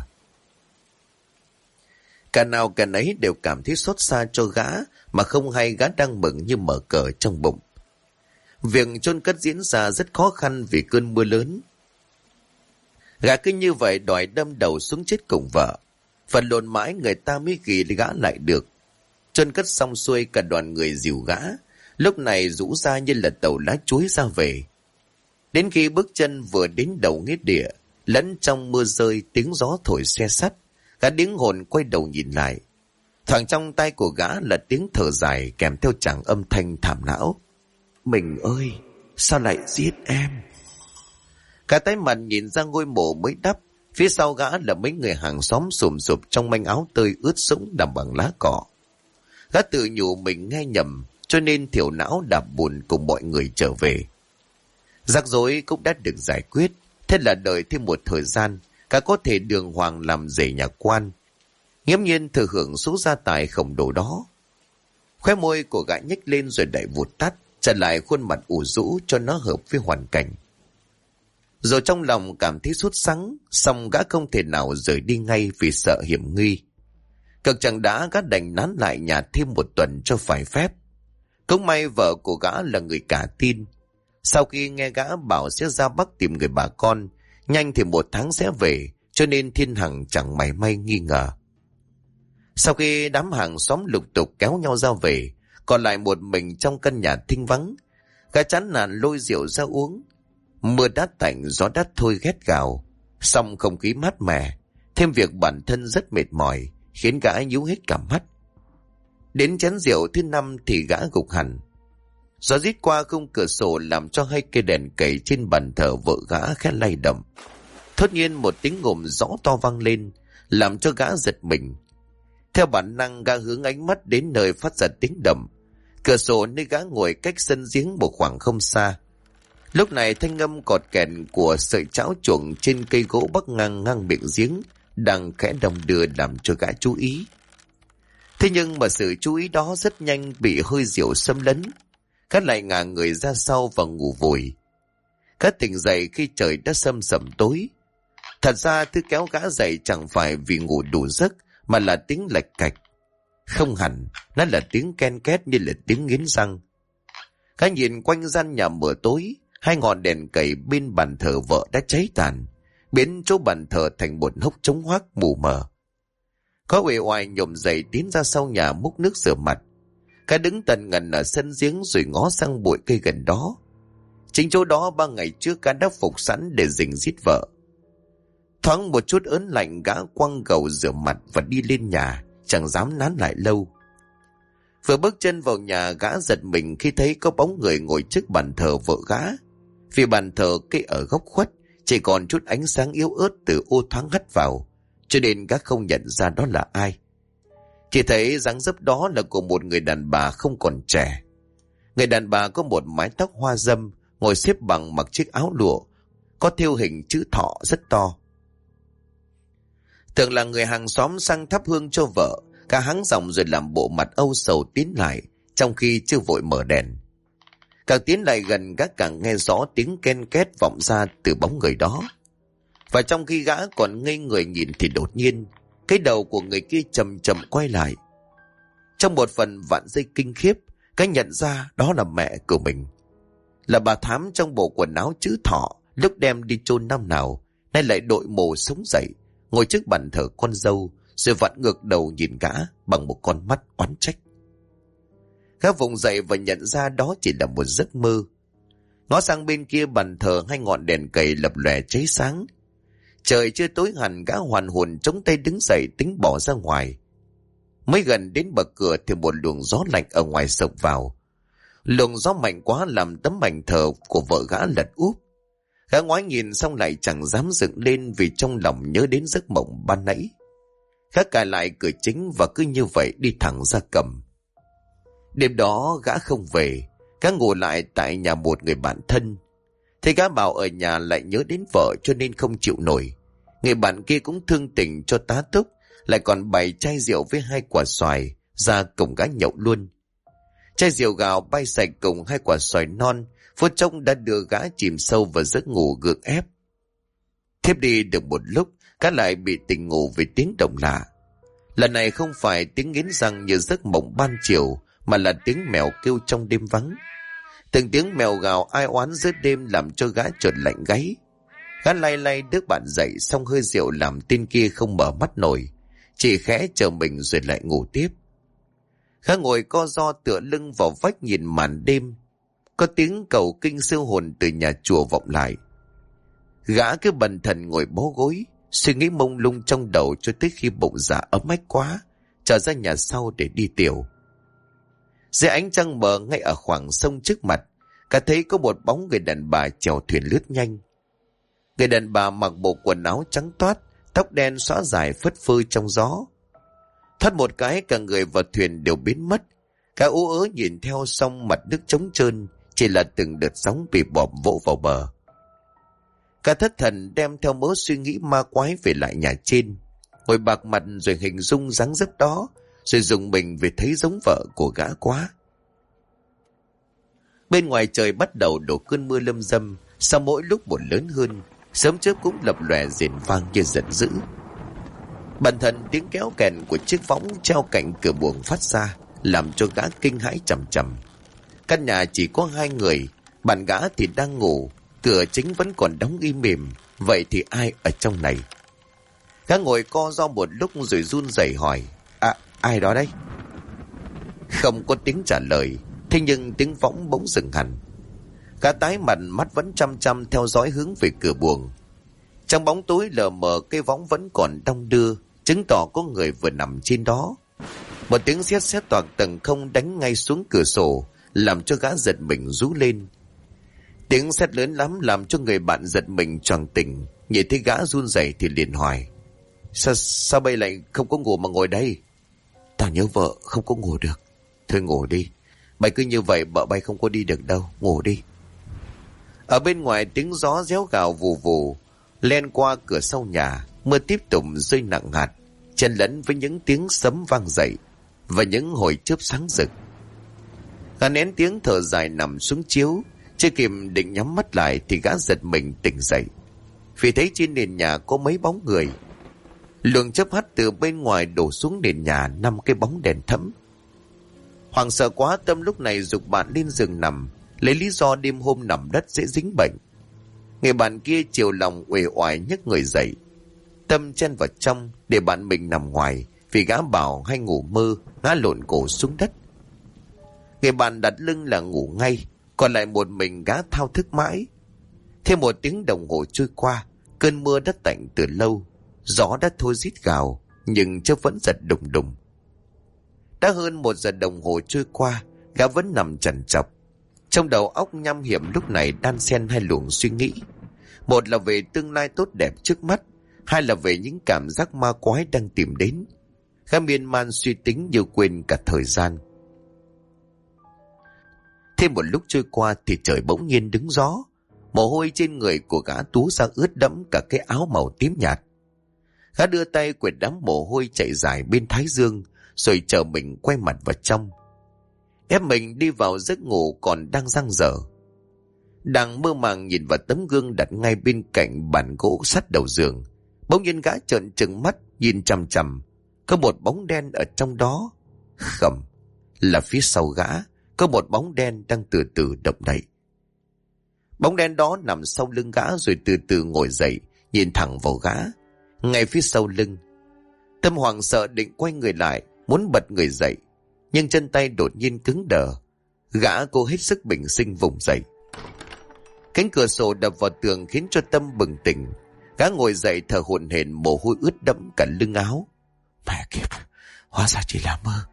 Cả nào cả nấy đều cảm thấy xót xa cho gã, mà không hay gã đang mừng như mở cờ trong bụng. Việc chôn cất diễn ra rất khó khăn vì cơn mưa lớn. Gã cứ như vậy đòi đâm đầu xuống chết cùng vợ. Phần lộn mãi người ta mới ghi gã lại được. Chôn cất xong xuôi, cả đoàn người dìu gã, lúc này rũ ra như là tàu lá chuối ra về. Đến khi bước chân vừa đến đầu nghĩa địa, lẫn trong mưa rơi, tiếng gió thổi xe sắt, gã điếng hồn quay đầu nhìn lại. Thoảng trong tay của gã là tiếng thở dài kèm theo tràng âm thanh thảm não. Mình ơi, sao lại giết em? Cả tái mặt nhìn ra ngôi mộ mới đắp, phía sau gã là mấy người hàng xóm sùm sụp trong manh áo tơi ướt sũng nằm bằng lá cỏ. Gã tự nhủ mình nghe nhầm, cho nên thiểu não đạp bùn cùng mọi người trở về. Rắc rối cũng đã được giải quyết, thế là đợi thêm một thời gian, cả có thể đường hoàng làm rể nhà quan, nghiễm nhiên thừa hưởng số gia tài khổng lồ đó. Khóe môi của gã nhếch lên rồi đẩy vụt tắt, trở lại khuôn mặt ủ rũ cho nó hợp với hoàn cảnh. Rồi trong lòng cảm thấy sốt sắng, song gã không thể nào rời đi ngay vì sợ hiểm nguy. Cực chẳng đã, gã đành nán lại nhà thêm một tuần cho phải phép. Cũng may vợ của gã là người cả tin. Sau khi nghe gã bảo sẽ ra Bắc tìm người bà con, nhanh thì 1 tháng sẽ về, cho nên Thiên Hằng chẳng mảy may nghi ngờ. Sau khi đám hàng xóm lục tục kéo nhau ra về, còn lại một mình trong căn nhà thinh vắng, gã chán nản lôi rượu ra uống. Mưa đã tạnh, gió đã thôi ghét gào, song không khí mát mẻ, thêm việc bản thân rất mệt mỏi, khiến gã nhíu hết cả mắt. Đến chén rượu thứ 5 thì gã gục hẳn. Gió rít qua khung cửa sổ làm cho hai cây đèn cầy trên bàn thờ vợ gã khẽ lay động. Thốt nhiên một tiếng ngủm rõ to vang lên, làm cho gã giật mình. Theo bản năng, gã hướng ánh mắt đến nơi phát ra tiếng đầm. Cửa sổ nơi gã ngồi cách sân giếng một khoảng không xa. Lúc này thanh âm cọt kẹt của sợi chảo chuồng trên cây gỗ bắc ngang ngang miệng giếng đang khẽ đong đưa làm cho gã chú ý. Thế nhưng mà sự chú ý đó rất nhanh bị hơi rượu xâm lấn. Gã lại ngả người ra sau và ngủ vùi. Gã tỉnh dậy khi trời đã sầm sầm tối. Thật ra thứ kéo gã dậy chẳng phải vì ngủ đủ giấc, mà là tiếng lạch cạch. Không hẳn, nó là tiếng ken két như là tiếng nghiến răng. Gã nhìn quanh gian nhà mờ tối, 2 ngọn đèn cầy bên bàn thờ vợ đã cháy tàn, biến chỗ bàn thờ thành một hốc trống hoác mù mờ. Có uể oải nhổm dậy tiến ra sau nhà múc nước rửa mặt. Gã đứng tần ngần ở sân giếng rồi ngó sang bụi cây gần đó. Chính chỗ đó 3 ngày trước gã đã phục sẵn để rình giết vợ. Thoáng một chút ớn lạnh, gã quăng gầu rửa mặt và đi lên nhà, chẳng dám nán lại lâu. Vừa bước chân vào nhà, gã giật mình khi thấy có bóng người ngồi trước bàn thờ vợ gã. Vì bàn thờ cây ở góc khuất, chỉ còn chút ánh sáng yếu ớt từ ô thoáng hắt vào, cho nên gã không nhận ra đó là ai. Chỉ thấy dáng dấp đó là của một người đàn bà không còn trẻ. Người đàn bà có một mái tóc hoa râm, ngồi xếp bằng mặc chiếc áo lụa, có thêu hình chữ thọ rất to. Tưởng là người hàng xóm sang thắp hương cho vợ, cả hắng giọng rồi làm bộ mặt âu sầu tiến lại, trong khi chưa vội mở đèn. Càng tiến lại gần, gã càng nghe rõ tiếng ken két vọng ra từ bóng người đó. Và trong khi gã còn ngây người nhìn thì đột nhiên, cái đầu của người kia chậm chậm quay lại. Trong một phần vạn giây kinh khiếp, gã nhận ra đó là mẹ của mình. Là bà Thám trong bộ quần áo chữ thọ lúc đem đi chôn năm nào, nay lại đội mồ sống dậy, ngồi trước bàn thờ con dâu, rồi vặn ngược đầu nhìn gã bằng một con mắt oán trách. Gã vùng dậy và nhận ra đó chỉ là một giấc mơ. Ngó sang bên kia bàn thờ, 2 ngọn đèn cầy lập lòe cháy sáng. Trời chưa tối hẳn, gã hoàn hồn chống tay đứng dậy tính bỏ ra ngoài. Mới gần đến bậc cửa thì một luồng gió lạnh ở ngoài sộc vào. Luồng gió mạnh quá làm tấm mảnh thờ của vợ gã lật úp. Gã ngoái nhìn xong lại chẳng dám dựng lên vì trong lòng nhớ đến giấc mộng ban nãy. Gã cài lại cửa chính và cứ như vậy đi thẳng ra cầm. Đêm đó gã không về, gã ngủ lại tại nhà một người bạn thân. Thế gã bảo ở nhà lại nhớ đến vợ cho nên không chịu nổi. Người bạn kia cũng thương tình cho tá túc, lại còn bày chai rượu với 2 quả xoài ra cùng gã nhậu luôn. Chai rượu gạo bay sạch cùng 2 quả xoài non, phút chốc đã đưa gã chìm sâu vào giấc ngủ gượng ép. Thiếp đi được một lúc, gã lại bị tỉnh ngủ vì tiếng động lạ. Lần này không phải tiếng nghiến răng như giấc mộng ban chiều, mà là tiếng mèo kêu trong đêm vắng. Từng tiếng mèo gào ai oán giữa đêm làm cho gã chợt lạnh gáy. Gã lay lay đứa bạn dậy, xong hơi rượu làm tên kia không mở mắt nổi, chỉ khẽ chờ mình rồi lại ngủ tiếp. Gã ngồi co ro tựa lưng vào vách nhìn màn đêm. Có tiếng cầu kinh siêu hồn từ nhà chùa vọng lại. Gã cứ bần thần ngồi bó gối, suy nghĩ mông lung trong đầu cho tới khi bụng dạ ấm ách quá, trở ra nhà sau để đi tiểu. Dưới ánh trăng mờ ngay ở khoảng sông trước mặt, cả thấy có một bóng người đàn bà chèo thuyền lướt nhanh. Người đàn bà mặc bộ quần áo trắng toát, tóc đen xõa dài phất phơ trong gió. Thoát một cái, cả người và thuyền đều biến mất. Cả ú ớ nhìn theo, xong mặt nước trống trơn, chỉ là từng đợt sóng bị bọm vỗ vào bờ. Cả thất thần đem theo mớ suy nghĩ ma quái về lại nhà trên, ngồi bạc mặt rồi hình dung dáng dấp đó, rồi rùng mình vì thấy giống vợ của gã quá. Bên ngoài trời bắt đầu đổ cơn mưa lâm dâm, sau mỗi lúc một lớn hơn, sớm chớp cũng lập lòe rền vang như giận dữ. Bần thần tiếng kéo kèn của chiếc võng treo cạnh cửa buồng phát ra, làm cho gã kinh hãi chầm chầm. Căn nhà chỉ có 2 người, bạn gã thì đang ngủ, cửa chính vẫn còn đóng im mỉm, vậy thì ai ở trong này? Gã ngồi co ro một lúc rồi run rẩy hỏi, ai đó đấy? Không có tiếng trả lời, thế nhưng tiếng võng bỗng dừng hẳn. Gã tái mặt, mắt vẫn chăm chăm theo dõi hướng về cửa buồng. Trong bóng tối lờ mờ, cái võng vẫn còn đong đưa, chứng tỏ có người vừa nằm trên đó. Một tiếng sét sét toạc tầng không đánh ngay xuống cửa sổ, làm cho gã giật mình rú lên. Tiếng sét lớn lắm làm cho người bạn giật mình choàng tỉnh, nhìn thấy gã run rẩy thì liền hỏi, sao bây lại không có ngủ mà ngồi đây? Tao nhớ vợ, không có ngủ được. Thôi ngủ đi, mày cứ như vậy vợ bay không có đi được đâu, ngủ đi. Ở bên ngoài tiếng gió réo gào vù vù len qua cửa sau nhà, mưa tiếp tục rơi nặng hạt, chen lẫn với những tiếng sấm vang dậy và những hồi chớp sáng rực. Gã nén tiếng thở dài nằm xuống chiếu, chưa kịp định nhắm mắt lại thì gã giật mình tỉnh dậy, vì thấy trên nền nhà có mấy bóng người. Luồng chớp hắt từ bên ngoài đổ xuống nền nhà 5 cái bóng đèn thẫm. Hoảng sợ quá, Tâm lúc này giục bạn lên giường nằm, lấy lý do đêm hôm nằm đất dễ dính bệnh. Người bạn kia chiều lòng uể oải nhấc người dậy. Tâm chen vào trong để bạn mình nằm ngoài, vì gã bảo hay ngủ mơ, ngã lộn cổ xuống đất. Người bạn đặt lưng là ngủ ngay, còn lại một mình gã thao thức mãi. Thêm 1 tiếng đồng hồ trôi qua, cơn mưa đã tạnh từ lâu, gió đã thôi rít gào, nhưng chớp vẫn giật đùng đùng. Đã hơn 1 giờ đồng hồ trôi qua, gã vẫn nằm trằn trọc. Trong đầu óc nham hiểm lúc này đan xen 2 luồng suy nghĩ. Một là về tương lai tốt đẹp trước mắt, 2 là về những cảm giác ma quái đang tìm đến. Gã miên man suy tính như quên cả thời gian. Thêm một lúc trôi qua thì trời bỗng nhiên đứng gió. Mồ hôi trên người của gã túa ra ướt đẫm cả cái áo màu tím nhạt. Gã đưa tay quệt đám mồ hôi chạy dài bên thái dương, rồi chờ mình quay mặt vào trong, ép mình đi vào giấc ngủ còn đang dang dở. Đang mơ màng nhìn vào tấm gương đặt ngay bên cạnh bàn gỗ sắt đầu giường, bỗng nhiên gã trợn trừng mắt nhìn chằm chằm. Có một bóng đen ở trong đó. Không, là phía sau gã có một bóng đen đang từ từ động đậy. Bóng đen đó nằm sau lưng gã rồi từ từ ngồi dậy, nhìn thẳng vào gã ngay phía sau lưng. Tâm hoảng sợ định quay người lại, muốn bật người dậy, nhưng chân tay đột nhiên cứng đờ. Gã cố hết sức bình sinh vùng dậy. Cánh cửa sổ đập vào tường khiến cho Tâm bừng tỉnh. Gã ngồi dậy thở hổn hển, mồ hôi ướt đẫm cả lưng áo. Mẹ kiếp, hóa ra chỉ là mơ.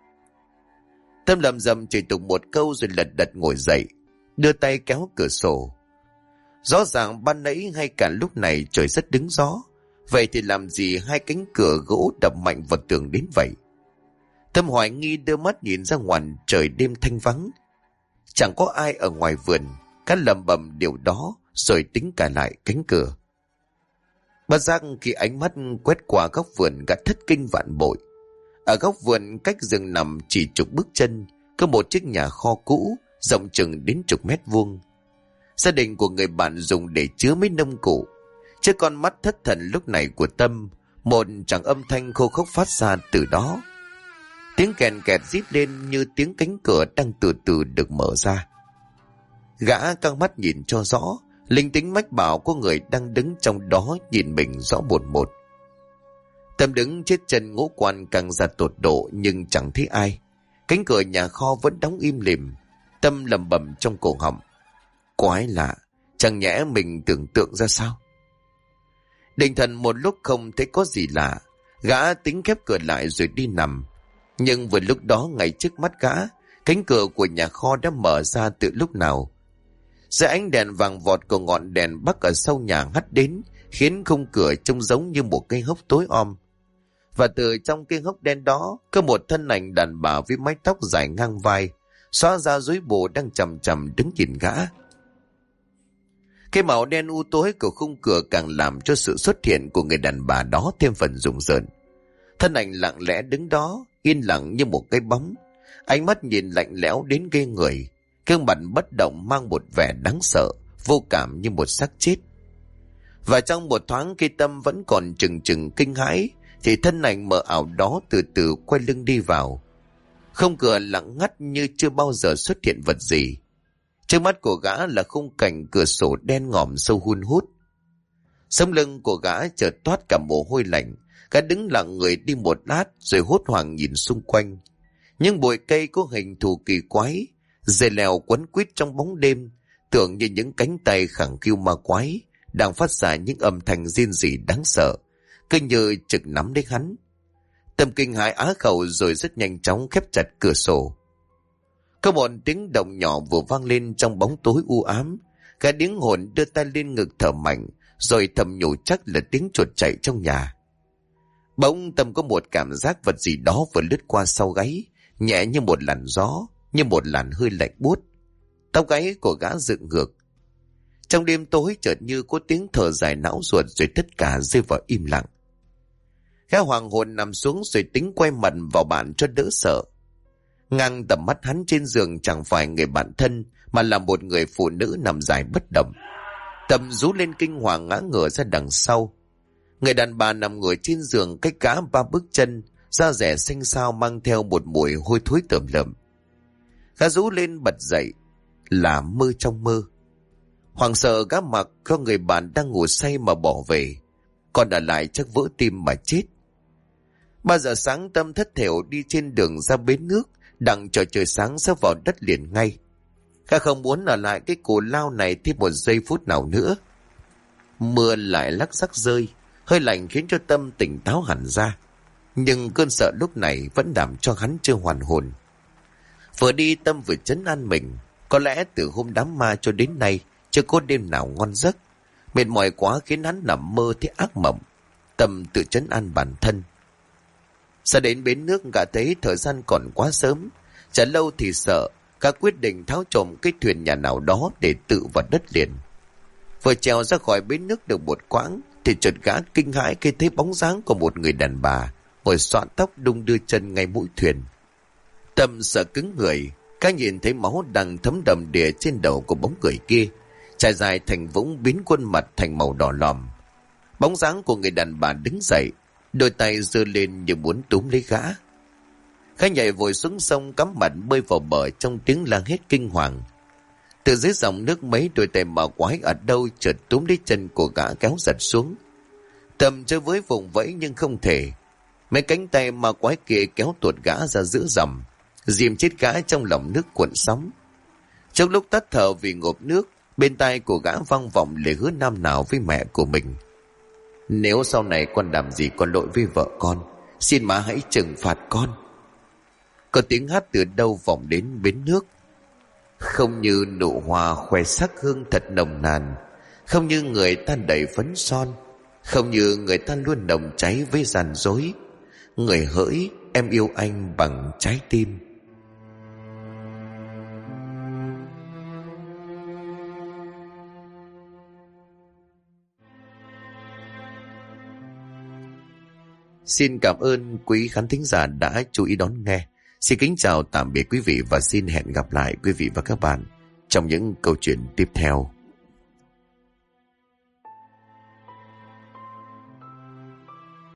Tâm lầm rầm chửi tục một câu rồi lật đật ngồi dậy, đưa tay kéo cửa sổ. Rõ ràng ban nãy hay cả lúc này trời rất đứng gió, vậy thì làm gì 2 cánh cửa gỗ đập mạnh vào tường đến vậy? Tâm hoài nghi đưa mắt nhìn ra ngoài trời đêm thanh vắng, chẳng có ai ở ngoài vườn. Gã lầm bầm điều đó rồi tính cả lại cánh cửa. Bất giác khi ánh mắt quét qua góc vườn, gã thất kinh vạn bội. Ở góc vườn cách giường nằm chỉ chục bước chân, có một chiếc nhà kho cũ rộng chừng đến chục mét vuông. Gia đình của người bạn dùng để chứa mấy nông cụ. Trước con mắt thất thần lúc này của Tâm, một tràng âm thanh khô khốc phát ra từ đó. Tiếng kèn kẹt rít lên như tiếng cánh cửa đang từ từ được mở ra. Gã căng mắt nhìn cho rõ, linh tính mách bảo có người đang đứng trong đó nhìn mình rõ một. Tâm đứng chết chân ngũ quan càng ra tột độ nhưng chẳng thấy ai. Cánh cửa nhà kho vẫn đóng im lìm. Tâm lầm bầm trong cổ họng. Quái lạ, chẳng nhẽ mình tưởng tượng ra sao? Định thần một lúc không thấy có gì lạ, gã tính khép cửa lại rồi đi nằm. Nhưng vừa lúc đó ngay trước mắt gã, cánh cửa của nhà kho đã mở ra từ lúc nào. Dưới ánh đèn vàng vọt của ngọn đèn bắc ở sau nhà hắt đến, khiến khung cửa trông giống như một cây hốc tối om. Và từ trong cây hốc đen đó, có một thân ảnh đàn bà với mái tóc dài ngang vai, xóa ra rối bù đang chằm chằm đứng nhìn gã. Cái màu đen u tối của khung cửa càng làm cho sự xuất hiện của người đàn bà đó thêm phần rùng rợn. Thân ảnh lặng lẽ đứng đó, yên lặng như một cái bóng. Ánh mắt nhìn lạnh lẽo đến ghê người, gương mặt bất động mang một vẻ đáng sợ, vô cảm như một xác chết. Và trong một thoáng khi Tâm vẫn còn chừng chừng kinh hãi, thì thân ảnh mờ ảo đó từ từ quay lưng đi vào. Không cửa lặng ngắt như chưa bao giờ xuất hiện vật gì. Trước mắt của gã là khung cảnh cửa sổ đen ngòm sâu hun hút. Sống lưng của gã chợt toát cả mồ hôi lạnh. Gã đứng lặng người đi một lát rồi hốt hoảng nhìn xung quanh. Những bụi cây có hình thù kỳ quái, dây leo quấn quýt trong bóng đêm, tưởng như những cánh tay khẳng khiu ma quái đang phát ra những âm thanh rên rỉ đáng sợ, cứ như trực nắm đến hắn. Tâm kinh hãi á khẩu rồi rất nhanh chóng khép chặt cửa sổ. Có một tiếng động nhỏ vừa vang lên trong bóng tối u ám. Gã điếng hồn đưa tay lên ngực thở mạnh, rồi thầm nhủ chắc là tiếng chuột chạy trong nhà. Bỗng Tâm có một cảm giác vật gì đó vừa lướt qua sau gáy, nhẹ như một làn gió, như một làn hơi lạnh buốt. Tóc gáy của gã dựng ngược. Trong đêm tối chợt như có tiếng thở dài não ruột, rồi tất cả rơi vào im lặng. Gã hoàng hồn nằm xuống rồi tính quay mặt vào bạn cho đỡ sợ. Ngang tầm mắt hắn trên giường chẳng phải người bạn thân, mà là một người phụ nữ nằm dài bất động. Tâm rú lên kinh hoàng ngã ngửa ra đằng sau. Người đàn bà nằm ngồi trên giường cách gã 3 bước chân, da rẻ xanh xao mang theo một mùi hôi thối tởm lợm. Gã rú lên bật dậy, là mơ trong mơ. Hoảng sợ gã mặc cho người bạn đang ngủ say mà bỏ về, còn ở lại chắc vỡ tim mà chết. 3 giờ sáng Tâm thất thểu đi trên đường ra bến nước, đặng chờ trời sáng sẽ vào đất liền ngay. Gã không muốn ở lại cái cù lao này thêm một giây phút nào nữa. Mưa lại lắc rắc rơi, hơi lạnh khiến cho Tâm tỉnh táo hẳn ra. Nhưng cơn sợ lúc này vẫn làm cho hắn chưa hoàn hồn. Vừa đi Tâm vừa trấn an mình. Có lẽ từ hôm đám ma cho đến nay chưa có đêm nào ngon giấc. Mệt mỏi quá khiến hắn nằm mơ thấy ác mộng. Tâm tự trấn an bản thân. Sau đến bến nước gã thấy thời gian còn quá sớm. Chả lâu thì sợ, gã quyết định tháo trộm cái thuyền nhà nào đó để tự vào đất liền. Vừa trèo ra khỏi bến nước được một quãng thì chợt gã kinh hãi khi thấy bóng dáng của một người đàn bà ngồi xoạn tóc đung đưa chân ngay mũi thuyền. Tâm sợ cứng người, gã nhìn thấy máu đang thấm đầm đìa trên đầu của bóng người kia, trải dài thành vũng biến khuôn mặt thành màu đỏ lòm. Bóng dáng của người đàn bà đứng dậy, đôi tay giơ lên như muốn túm lấy gã. Gã nhảy vội xuống sông cắm mặt bơi vào bờ trong tiếng la hét kinh hoàng. Từ dưới dòng nước mấy đôi tay ma quái ở đâu chợt túm lấy chân của gã kéo giật xuống. Tâm chơi với vùng vẫy nhưng không thể. Mấy cánh tay ma quái kia kéo tuột gã ra giữa dòng, dìm chết gã trong lòng nước cuộn sóng. Trong lúc tắt thở vì ngộp nước, bên tai của gã vang vọng lời hứa năm nào với mẹ của mình: nếu sau này con làm gì có lỗi với vợ con, xin má hãy trừng phạt con. Có tiếng hát từ đâu vọng đến bến nước: không như nụ hoa khoe sắc hương thật nồng nàn, không như người ta đầy phấn son, không như người ta luôn nồng cháy với gian dối. Người hỡi, em yêu anh bằng trái tim. Xin cảm ơn quý khán thính giả đã chú ý đón nghe. Xin kính chào tạm biệt quý vị và xin hẹn gặp lại quý vị và các bạn trong những câu chuyện tiếp theo.